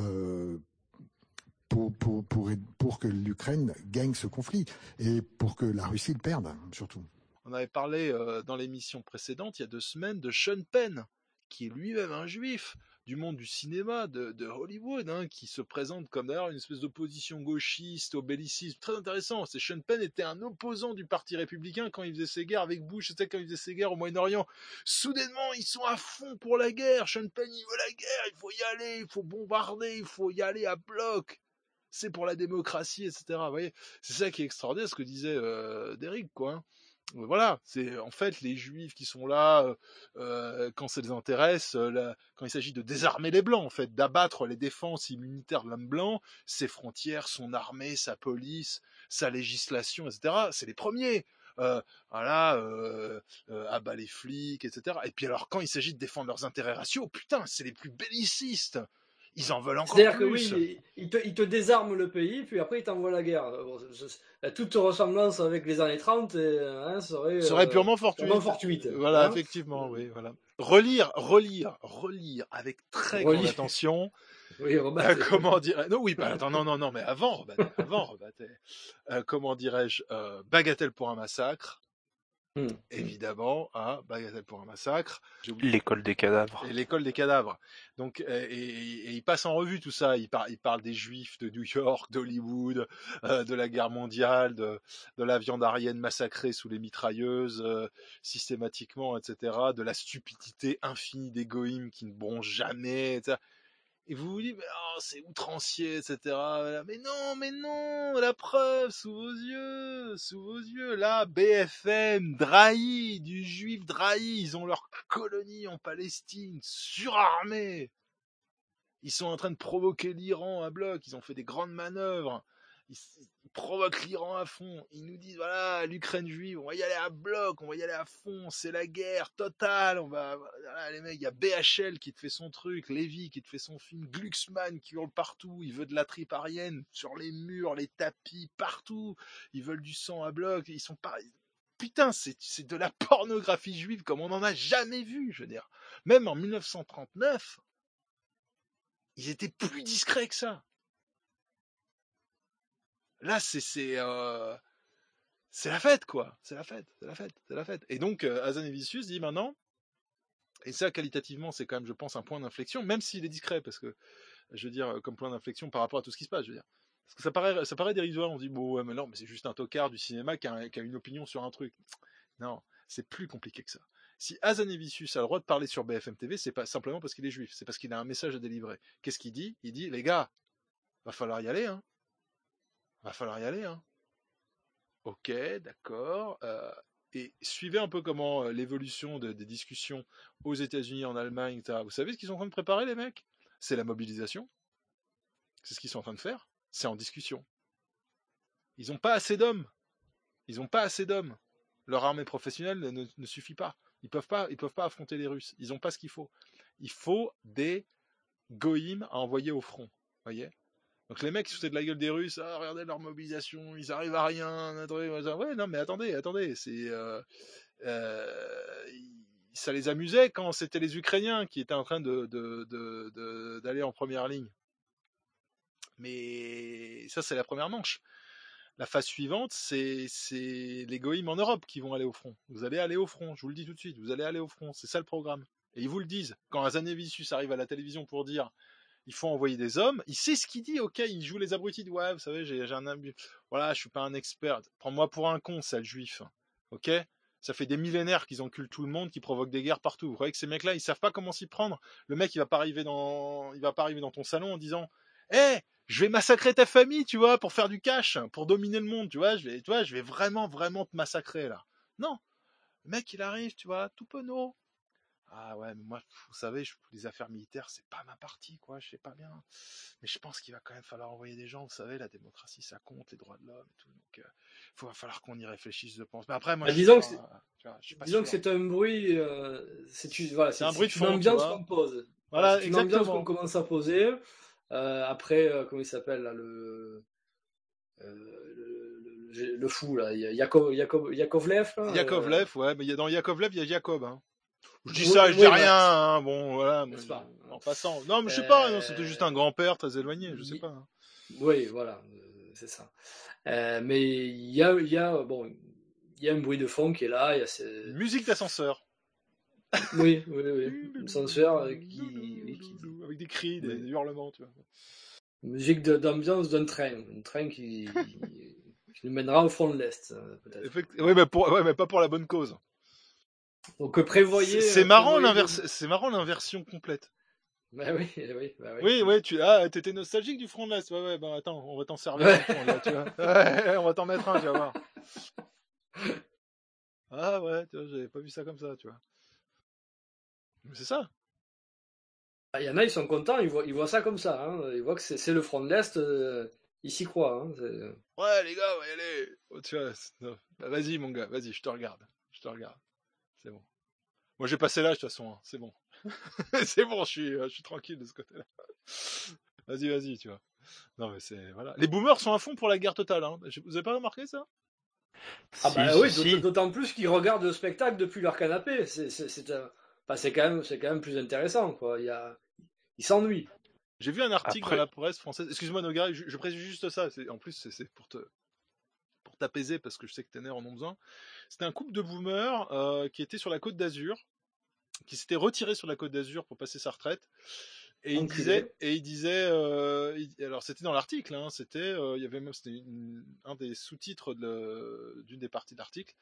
pour que l'Ukraine gagne ce conflit et pour que la Russie le perde, surtout. On avait parlé dans l'émission précédente, il y a 2 semaines, de Sean Penn, qui est lui-même un juif du monde du cinéma, de Hollywood, qui se présente comme d'ailleurs une espèce d'opposition gauchiste au bellicisme. Très intéressant. Sean Penn était un opposant du parti républicain quand il faisait ses guerres avec Bush, c'était quand il faisait ses guerres au Moyen-Orient. Soudainement, ils sont à fond pour la guerre. Sean Penn, il veut la guerre, il faut y aller, il faut bombarder, il faut y aller à bloc. C'est pour la démocratie, etc. Vous voyez, c'est ça qui est extraordinaire, ce que disait Derrick, quoi. Voilà, c'est en fait les juifs qui sont là quand ça les intéresse, quand il s'agit de désarmer les blancs, en fait, d'abattre les défenses immunitaires de l'homme blanc, ses frontières, son armée, sa police, sa législation, etc. C'est les premiers. Abat les flics, etc. Et puis alors quand il s'agit de défendre leurs intérêts raciaux, putain, c'est les plus bellicistes. Ils en veulent encore plus. C'est-à-dire que oui, ils te désarment le pays, puis après ils t'envoient la guerre. Toute ressemblance avec les années 30 serait purement fortuite. Voilà, effectivement, oui, voilà. Relire avec très grande attention. Oui, comment dire? Non, oui, attends, non, mais avant, rebattez. Comment dirais-je? Bagatelle pour un massacre. Évidemment, Bagatelle pour un massacre. L'école des cadavres. Et l'école des cadavres. Donc, et il passe en revue tout ça. Il parle des Juifs de New York, d'Hollywood, de la guerre mondiale, de la viande aryenne massacrée sous les mitrailleuses, systématiquement, etc. De la stupidité infinie des goïms qui ne bronchent jamais, etc. Et vous vous dites, mais c'est outrancier, etc. Mais non, la preuve, sous vos yeux, là, BFM, Drahi, du juif Drahi, ils ont leur colonie en Palestine, surarmée. Ils sont en train de provoquer l'Iran à bloc, ils ont fait des grandes manœuvres. Ils provoquent l'Iran à fond. Ils nous disent, voilà, l'Ukraine juive, on va y aller à bloc, on va y aller à fond, c'est la guerre totale. Voilà, les mecs, il y a BHL qui te fait son truc, Lévy qui te fait son film, Glucksmann qui hurle partout, il veut de la tripe aryenne sur les murs, les tapis, partout. Ils veulent du sang à bloc, ils sont pas... Putain, c'est de la pornographie juive comme on n'en a jamais vu, je veux dire. Même en 1939, ils étaient plus discrets que ça. Là, c'est la fête, quoi. C'est la fête. Et donc, Hazanavicius dit maintenant, et ça, qualitativement, c'est quand même, je pense, un point d'inflexion, même s'il est discret, parce que, je veux dire, comme point d'inflexion par rapport à tout ce qui se passe, je veux dire. Parce que ça paraît dérisoire, on dit, bon, ouais, mais non, mais c'est juste un tocard du cinéma qui a une opinion sur un truc. Non, c'est plus compliqué que ça. Si Hazanavicius a le droit de parler sur BFM TV, c'est pas simplement parce qu'il est juif, c'est parce qu'il a un message à délivrer. Qu'est-ce qu'il dit ? Il dit, les gars, va falloir y aller, hein. Ok, d'accord. Et suivez un peu comment l'évolution des discussions aux États-Unis, en Allemagne, etc. Vous savez ce qu'ils sont en train de préparer, les mecs ? C'est la mobilisation. C'est ce qu'ils sont en train de faire. C'est en discussion. Ils n'ont pas assez d'hommes. Leur armée professionnelle ne suffit pas. Ils peuvent pas affronter les Russes. Ils n'ont pas ce qu'il faut. Il faut des goïms à envoyer au front. Voyez ? Donc les mecs qui se foutaient de la gueule des Russes, regardez leur mobilisation, ils arrivent à rien. Ouais, non mais attendez, c'est ça les amusait quand c'était les Ukrainiens qui étaient en train d'aller en première ligne. Mais ça c'est la première manche. La phase suivante, c'est les goïms en Europe qui vont aller au front. Vous allez aller au front, je vous le dis tout de suite, vous allez aller au front, c'est ça le programme. Et ils vous le disent. Quand Hazanavicius arrive à la télévision pour dire il faut envoyer des hommes, il sait ce qu'il dit, ok, il joue les abrutis, ouais, vous savez, j'ai un abus, voilà, je suis pas un expert, prends-moi pour un con, sale juif, ok, ça fait des millénaires qu'ils enculent tout le monde, qu'ils provoquent des guerres partout, vous croyez que ces mecs-là, ils savent pas comment s'y prendre, le mec, il va pas arriver dans ton salon en disant, je vais massacrer ta famille, tu vois, pour faire du cash, pour dominer le monde, tu vois, je vais vraiment te massacrer, là. Non, le mec, il arrive, tu vois, tout penaud. Ah ouais, mais moi, vous savez, les affaires militaires, c'est pas ma partie, quoi, je sais pas bien. Mais je pense qu'il va quand même falloir envoyer des gens, vous savez, la démocratie, ça compte, les droits de l'homme et tout. Donc, va falloir qu'on y réfléchisse, je pense. Mais après, moi, disons que c'est un bruit, c'est un bruit de fond, une ambiance qu'on pose. Voilà, c'est une ambiance qu'on commence à poser. Après, comment il s'appelle, là, le fou, là, Yakovlev, là. Yakovlev, ouais, mais dans Yakovlev, il y a Jacob, hein. Je dis ça, je dis rien, hein, bon, voilà, mais en passant. Non, mais je sais pas, non, c'était juste un grand-père très éloigné, je sais pas. Hein. Oui, voilà, c'est ça. Mais il y a un bruit de fond qui est là, il y a musique d'ascenseur. Oui, ascenseur qui... avec des cris, des hurlements, tu vois. Musique d'ambiance d'un train, un train qui nous mènera au front de l'Est, peut-être. Oui, mais pas pour la bonne cause. Donc prévoyez. C'est marrant l'inversion complète. Bah oui. Oui, t'étais nostalgique du front de l'Est. Ouais, bah attends, on va t'en servir un front, là, tu vois. Ouais, on va t'en mettre un, tu vas voir. Ah ouais, tu vois, j'avais pas vu ça comme ça, tu vois. Mais c'est ça. Il y en a, ils sont contents, ils voient ça comme ça. Hein. Ils voient que c'est le front de l'Est, ils s'y croient. Hein. Ouais, les gars, ouais, allez. Oh, tu vois, bah, vas-y, mon gars, vas-y, je te regarde. C'est bon. Moi, j'ai passé l'âge, de toute façon, hein. C'est bon. C'est bon, je suis tranquille de ce côté-là. Vas-y, tu vois. Non, mais c'est... Voilà. Les boomers sont à fond pour la guerre totale, hein. Vous avez pas remarqué ça ? D'autant plus qu'ils regardent le spectacle depuis leur canapé. C'est quand même plus intéressant, quoi. Ils s'ennuient. J'ai vu un article dans la presse française. Excuse-moi, Noga, je précise juste ça. En plus, c'est pour t'apaiser parce que je sais que tes nerfs en ont besoin. C'était un couple de boomers qui était sur la Côte d'Azur, qui s'était retiré sur la Côte d'Azur pour passer sa retraite. Et il disait, alors c'était dans l'article, hein, c'était un des sous-titres d'une des parties de l'article.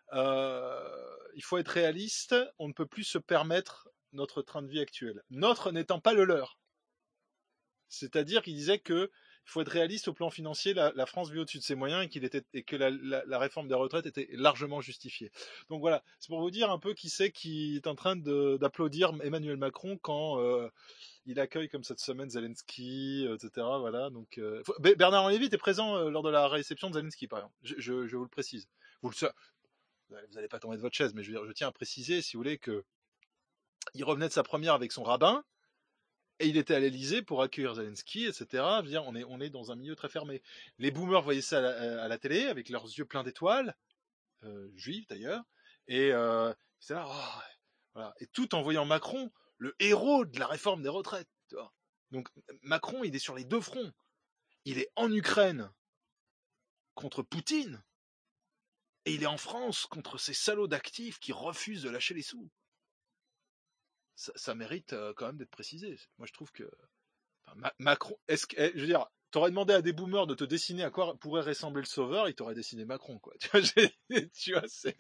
Il faut être réaliste, on ne peut plus se permettre notre train de vie actuel. Notre n'étant pas le leur. C'est-à-dire qu'il disait que il faut être réaliste au plan financier, la France vit au-dessus de ses moyens et que la réforme des retraites était largement justifiée. Donc voilà, c'est pour vous dire un peu qui est en train d'applaudir Emmanuel Macron quand il accueille comme cette semaine Zelensky, etc. Voilà, donc Bernard Lévy était présent lors de la réception de Zelensky, par exemple. Je vous le précise. Vous n'allez pas tomber de votre chaise, mais je tiens à préciser, si vous voulez, que il revenait de sa première avec son rabbin. Et il était à l'Elysée pour accueillir Zelensky, etc. Je veux dire, on est dans un milieu très fermé. Les boomers voyaient ça à la télé, avec leurs yeux pleins d'étoiles, juifs d'ailleurs, et c'est là, voilà. Et tout en voyant Macron, le héros de la réforme des retraites. Tu vois. Donc Macron, il est sur les deux fronts. Il est en Ukraine contre Poutine, Et il est en France contre ces salauds d'actifs qui refusent de lâcher les sous. Ça mérite quand même d'être précisé. Moi, je trouve que Macron, je veux dire, t'aurais demandé à des boomers de te dessiner à quoi pourrait ressembler le Sauveur, ils t'auraient dessiné Macron, quoi. Tu vois, c'est.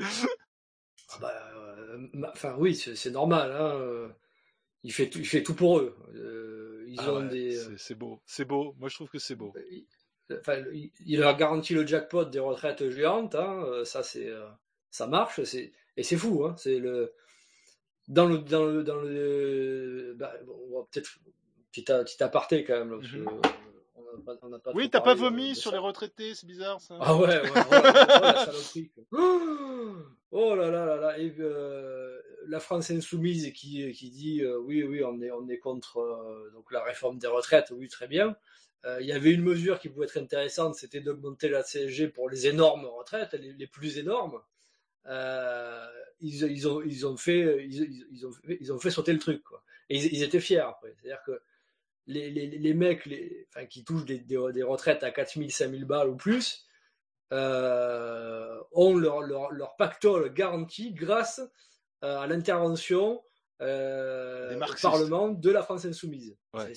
Enfin, oui, c'est normal. Hein. Il fait tout pour eux. Ils ont des. C'est beau, c'est beau. Moi, je trouve que c'est beau. Il leur garantit le jackpot des retraites géantes. Hein. Ça, ça marche. Et c'est fou. Hein. C'est le. Dans le on va peut-être petit aparté quand même là, parce que on n'a pas oui, t'as pas vomi sur les retraités, c'est bizarre ça. Ah ouais, la saloperie. Oh là là là là. Et la France insoumise qui dit oui on est contre donc la réforme des retraites, oui très bien. Il y avait une mesure qui pouvait être intéressante, c'était d'augmenter la CSG pour les énormes retraites, les plus énormes. Ils ont fait sauter le truc, quoi. Et ils étaient fiers après. C'est-à-dire que les mecs qui touchent des retraites à 4000, 5000 balles ou plus ont leur pactole garanti grâce à l'intervention au Parlement de la France insoumise. Ouais.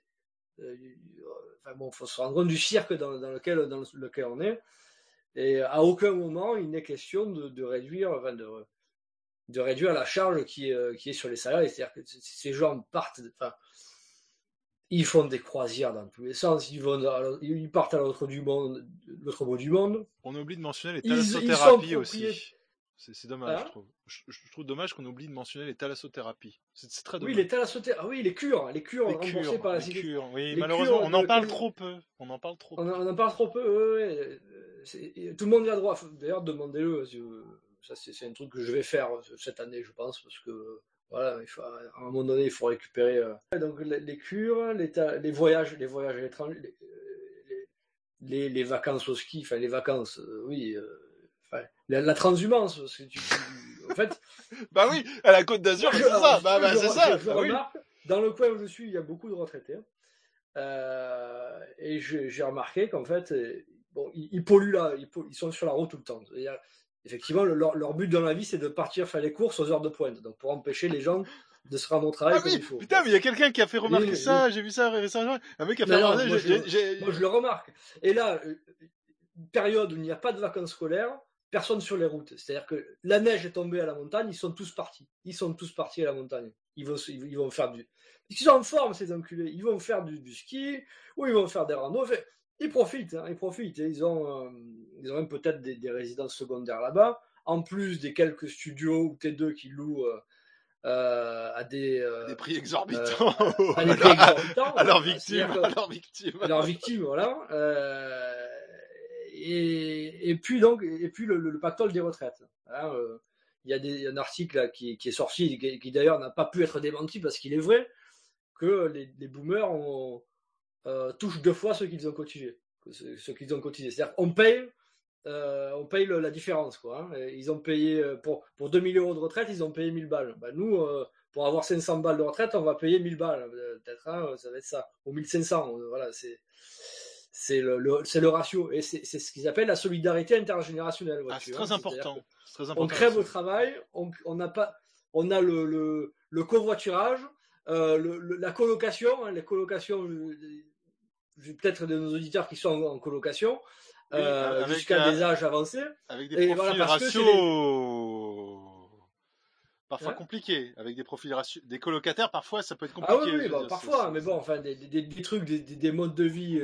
Faut se rendre compte du cirque dans lequel on est. Et à aucun moment il n'est question de réduire la charge qui est sur les salariés. C'est-à-dire que ces gens partent, ils font des croisières dans tous les sens, ils partent à l'autre bout du monde. On oublie de mentionner les thalassothérapies aussi. C'est dommage, je trouve. Je trouve dommage qu'on oublie de mentionner les thalassothérapies. C'est très dommage. Oui, les thalassothérapies. Ah oui, les cures remboursées par la Sécurité. Oui, malheureusement, on en parle trop peu. On en parle trop peu. Tout le monde a droit. D'ailleurs, demandez-le. Ça, c'est un truc que je vais faire cette année, je pense, parce que voilà, à un moment donné, il faut récupérer. Donc les cures, les voyages à l'étranger, les vacances au ski, les vacances, oui. La transhumance, parce que en fait. Bah oui, à la Côte d'Azur, c'est ça. C'est ça. Je remarque, dans le coin où je suis, il y a beaucoup de retraités. Et j'ai remarqué qu'en fait, ils polluent là, ils sont sur la route tout le temps. Effectivement, leur but dans la vie, c'est de partir faire les courses aux heures de pointe, donc pour empêcher les gens de se rendre au travail comme il faut. Putain, mais il y a quelqu'un qui a fait remarquer ça. J'ai vu ça récemment. Un mec qui a fait remarquer. Moi, je le remarque. Et là, une période où il n'y a pas de vacances scolaires, personne sur les routes. C'est-à-dire que la neige est tombée à la montagne, ils sont tous partis. Ils sont tous partis à la montagne. Ils vont faire ils sont en forme, ces enculés. Ils vont faire du ski, ou ils vont faire des randos. Enfin, ils profitent. Ils ont même peut-être des résidences secondaires là-bas, en plus des quelques studios ou T2 qui louent à des prix exorbitants. À leurs victimes. Voilà. Et puis le pactole des retraites. Il y a un article là, qui est sorti, qui d'ailleurs n'a pas pu être démenti parce qu'il est vrai que les boomers touchent 2 fois ce qu'ils ont cotisé. C'est-à-dire qu'on paye la différence, quoi. Hein. Ils ont payé pour 2000 € de retraite, ils ont payé 1000 balles. Nous, pour avoir 500 balles de retraite, on va payer 1000 balles. Peut-être, ça va être ça. Ou 1500. Voilà, c'est le ratio. Et c'est ce qu'ils appellent la solidarité intergénérationnelle. C'est très important. On crève au travail, on a le covoiturage, la colocation, les colocations, peut-être de nos auditeurs qui sont en colocation, jusqu'à des âges avancés. Avec des profils ratios parfois compliqués. Avec des profils ratios. Des colocataires, parfois, ça peut être compliqué. Ah oui, parfois, mais bon, enfin, des trucs, des modes de vie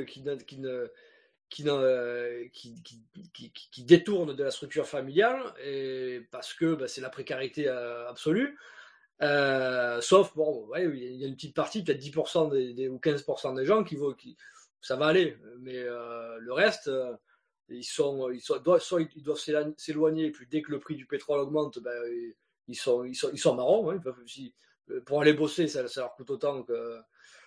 qui détournent de la structure familiale, et parce que c'est la précarité absolue. Sauf, il y a une petite partie, peut-être 10% ou 15% des gens qui ça va aller, mais le reste, ils doivent s'éloigner, et puis dès que le prix du pétrole augmente, ils sont marrons, hein, pour aller bosser, ça leur coûte autant que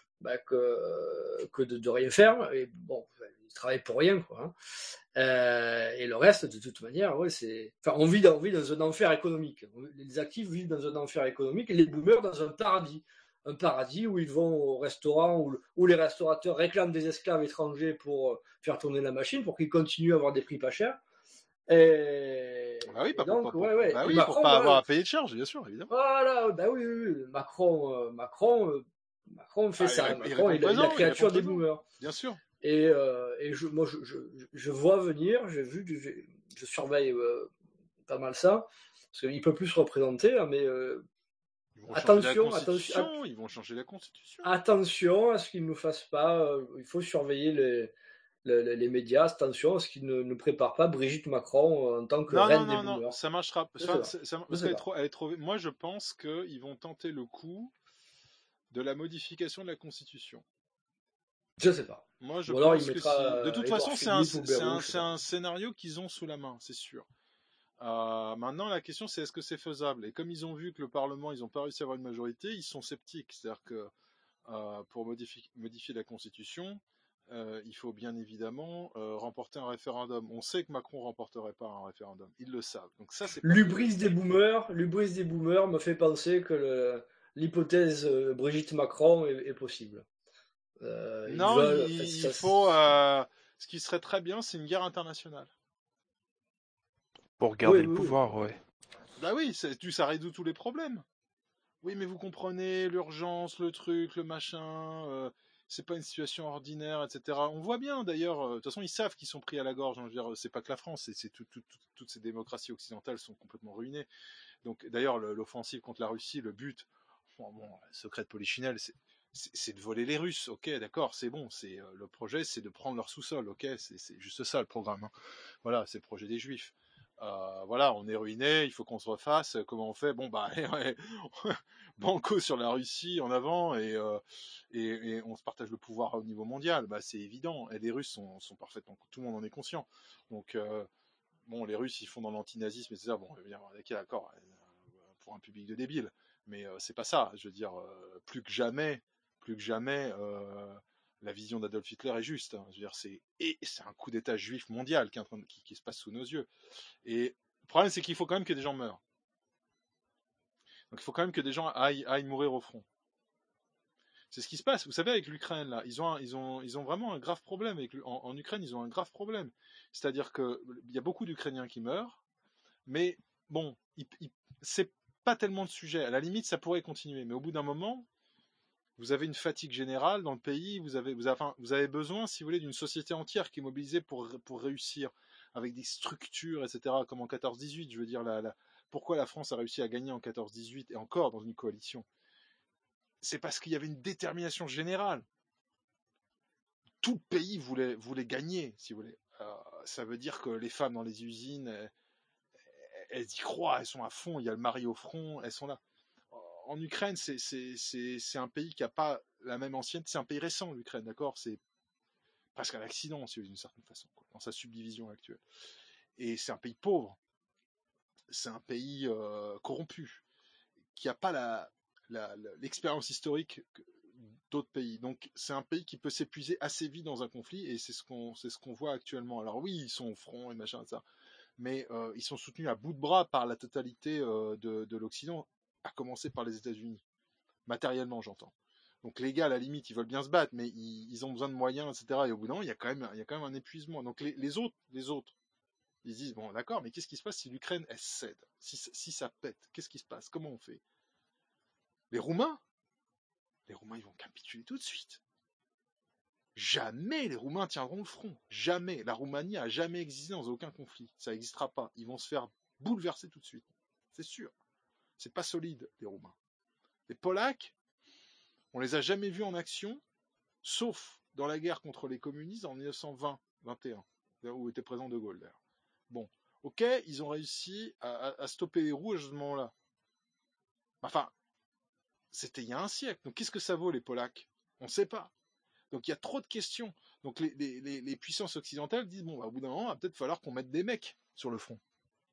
de rien faire, et bon, ils travaillent pour rien, quoi. Hein. Et le reste, de toute manière, on vit dans un enfer économique. Les actifs vivent dans un enfer économique et les boomers dans un paradis où ils vont au restaurant, où les restaurateurs réclament des esclaves étrangers pour faire tourner la machine, pour qu'ils continuent à avoir des prix pas chers. Bah oui, donc, pour Macron, pas avoir à payer de charges, bien sûr, évidemment. Voilà, bah oui. Macron fait ça. Macron est la créature des boomers. Bien sûr. Et moi, je vois venir, je surveille pas mal ça, parce qu'il peut plus se représenter, hein, mais attention, ils vont changer la Constitution. Attention à ce qu'ils ne nous fassent pas. Il faut surveiller les médias. Attention à ce qu'ils ne préparent pas Brigitte Macron en tant que reine des boomers. Non, ça marchera. Parce qu'elle est trop. Moi, je pense qu'ils vont tenter le coup de la modification de la Constitution. Je sais pas. Moi, je pense que de toute façon, c'est un scénario qu'ils ont sous la main, c'est sûr. Maintenant, la question, c'est est-ce que c'est faisable? Et comme ils ont vu que le Parlement, ils n'ont pas réussi à avoir une majorité, ils sont sceptiques. C'est-à-dire que pour modifier la Constitution, il faut bien évidemment remporter un référendum. On sait que Macron remporterait pas un référendum. Ils le savent. Donc ça, c'est l'hubris des boomers me fait penser que l'hypothèse Brigitte Macron est possible. Il faut. Ce qui serait très bien, c'est une guerre internationale. Pour garder le pouvoir, ouais. Bah oui, ça résout tous les problèmes. Oui, mais vous comprenez l'urgence, le truc, le machin. C'est pas une situation ordinaire, etc. On voit bien d'ailleurs. De toute façon, ils savent qu'ils sont pris à la gorge. Hein, je veux dire, c'est pas que la France, c'est toutes ces démocraties occidentales sont complètement ruinées. Donc, d'ailleurs, l'offensive contre la Russie, le but, secret de Polichinelle, c'est de voler les Russes, ok, d'accord, c'est bon. Le projet, c'est de prendre leur sous-sol, ok, c'est juste ça le programme. Hein. Voilà, c'est le projet des Juifs. Voilà, on est ruiné, il faut qu'on se refasse. Comment on fait? Bon, bah, banco sur la Russie en avant et on se partage le pouvoir au niveau mondial. Bah, c'est évident. Et les Russes sont parfaitement, tout le monde en est conscient. Donc, bon, les Russes, ils font dans l'antinazisme, etc. Bon, d'accord, pour un public de débiles. Mais c'est pas ça. Je veux dire, plus que jamais, la vision d'Adolf Hitler est juste. Hein. Je veux dire, c'est un coup d'État juif mondial qui se passe sous nos yeux. Et le problème, c'est qu'il faut quand même que des gens meurent. Donc il faut quand même que des gens aillent mourir au front. C'est ce qui se passe. Vous savez, avec l'Ukraine, là, ils ont vraiment un grave problème. En Ukraine, ils ont un grave problème. C'est-à-dire qu'il y a beaucoup d'Ukrainiens qui meurent, mais bon, c'est pas tellement de sujet. À la limite, ça pourrait continuer. Mais au bout d'un moment, vous avez une fatigue générale dans le pays, vous avez besoin, si vous voulez, d'une société entière qui est mobilisée pour réussir, avec des structures, etc., comme en 14-18, je veux dire, pourquoi la France a réussi à gagner en 14-18 et encore dans une coalition? C'est parce qu'il y avait une détermination générale. Tout le pays voulait gagner, si vous voulez. Ça veut dire que les femmes dans les usines, elles y croient, elles sont à fond, il y a le mari au front, elles sont là. En Ukraine, c'est un pays qui n'a pas la même ancienneté, c'est un pays récent, l'Ukraine, d'accord? C'est presque un accident, d'une certaine façon, quoi, dans sa subdivision actuelle. Et c'est un pays pauvre, c'est un pays corrompu, qui n'a pas l'expérience historique d'autres pays. Donc c'est un pays qui peut s'épuiser assez vite dans un conflit, et c'est ce qu'on voit actuellement. Alors oui, ils sont au front et machin, ça, mais ils sont soutenus à bout de bras par la totalité de l'Occident, à commencer par les États-Unis, matériellement, j'entends. Donc les gars, à la limite, ils veulent bien se battre, mais ils ont besoin de moyens, etc. Et au bout d'un moment, il y a quand même un épuisement. Donc les autres, ils disent bon, d'accord, mais qu'est-ce qui se passe si l'Ukraine elle cède, si ça pète, qu'est-ce qui se passe, comment on fait? Les Roumains, ils vont capituler tout de suite. Jamais les Roumains tiendront le front. Jamais. La Roumanie a jamais existé dans aucun conflit. Ça n'existera pas. Ils vont se faire bouleverser tout de suite. C'est sûr. C'est pas solide, les Roumains. Les Polacs, on les a jamais vus en action, sauf dans la guerre contre les communistes en 1920-21, où était présent De Gaulle, d'ailleurs. Bon, ok, ils ont réussi à stopper les Rouges à ce moment-là. Enfin, c'était il y a un siècle. Donc qu'est-ce que ça vaut, les Polacs? On ne sait pas. Donc il y a trop de questions. Donc les puissances occidentales disent, bon, bah, au bout d'un moment, il va peut-être falloir qu'on mette des mecs sur le front.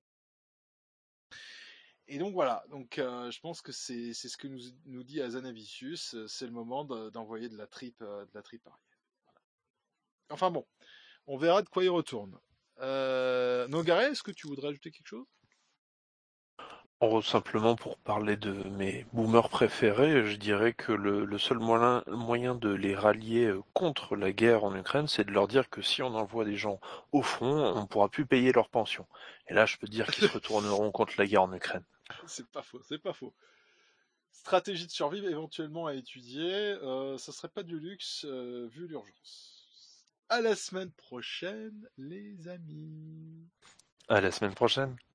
Et donc voilà, donc je pense que c'est ce que nous dit Hazanavicius, c'est le moment d'envoyer de la tripe arrière. Voilà. Enfin bon, on verra de quoi il retourne. Nogaret, est-ce que tu voudrais ajouter quelque chose? Simplement pour parler de mes boomers préférés, je dirais que le seul moyen de les rallier contre la guerre en Ukraine, c'est de leur dire que si on envoie des gens au front, on ne pourra plus payer leur pension. Et là, je peux dire qu'ils se retourneront contre la guerre en Ukraine. C'est pas faux. Stratégie de survie éventuellement à étudier, ça serait pas du luxe vu l'urgence. À la semaine prochaine, les amis. À la semaine prochaine.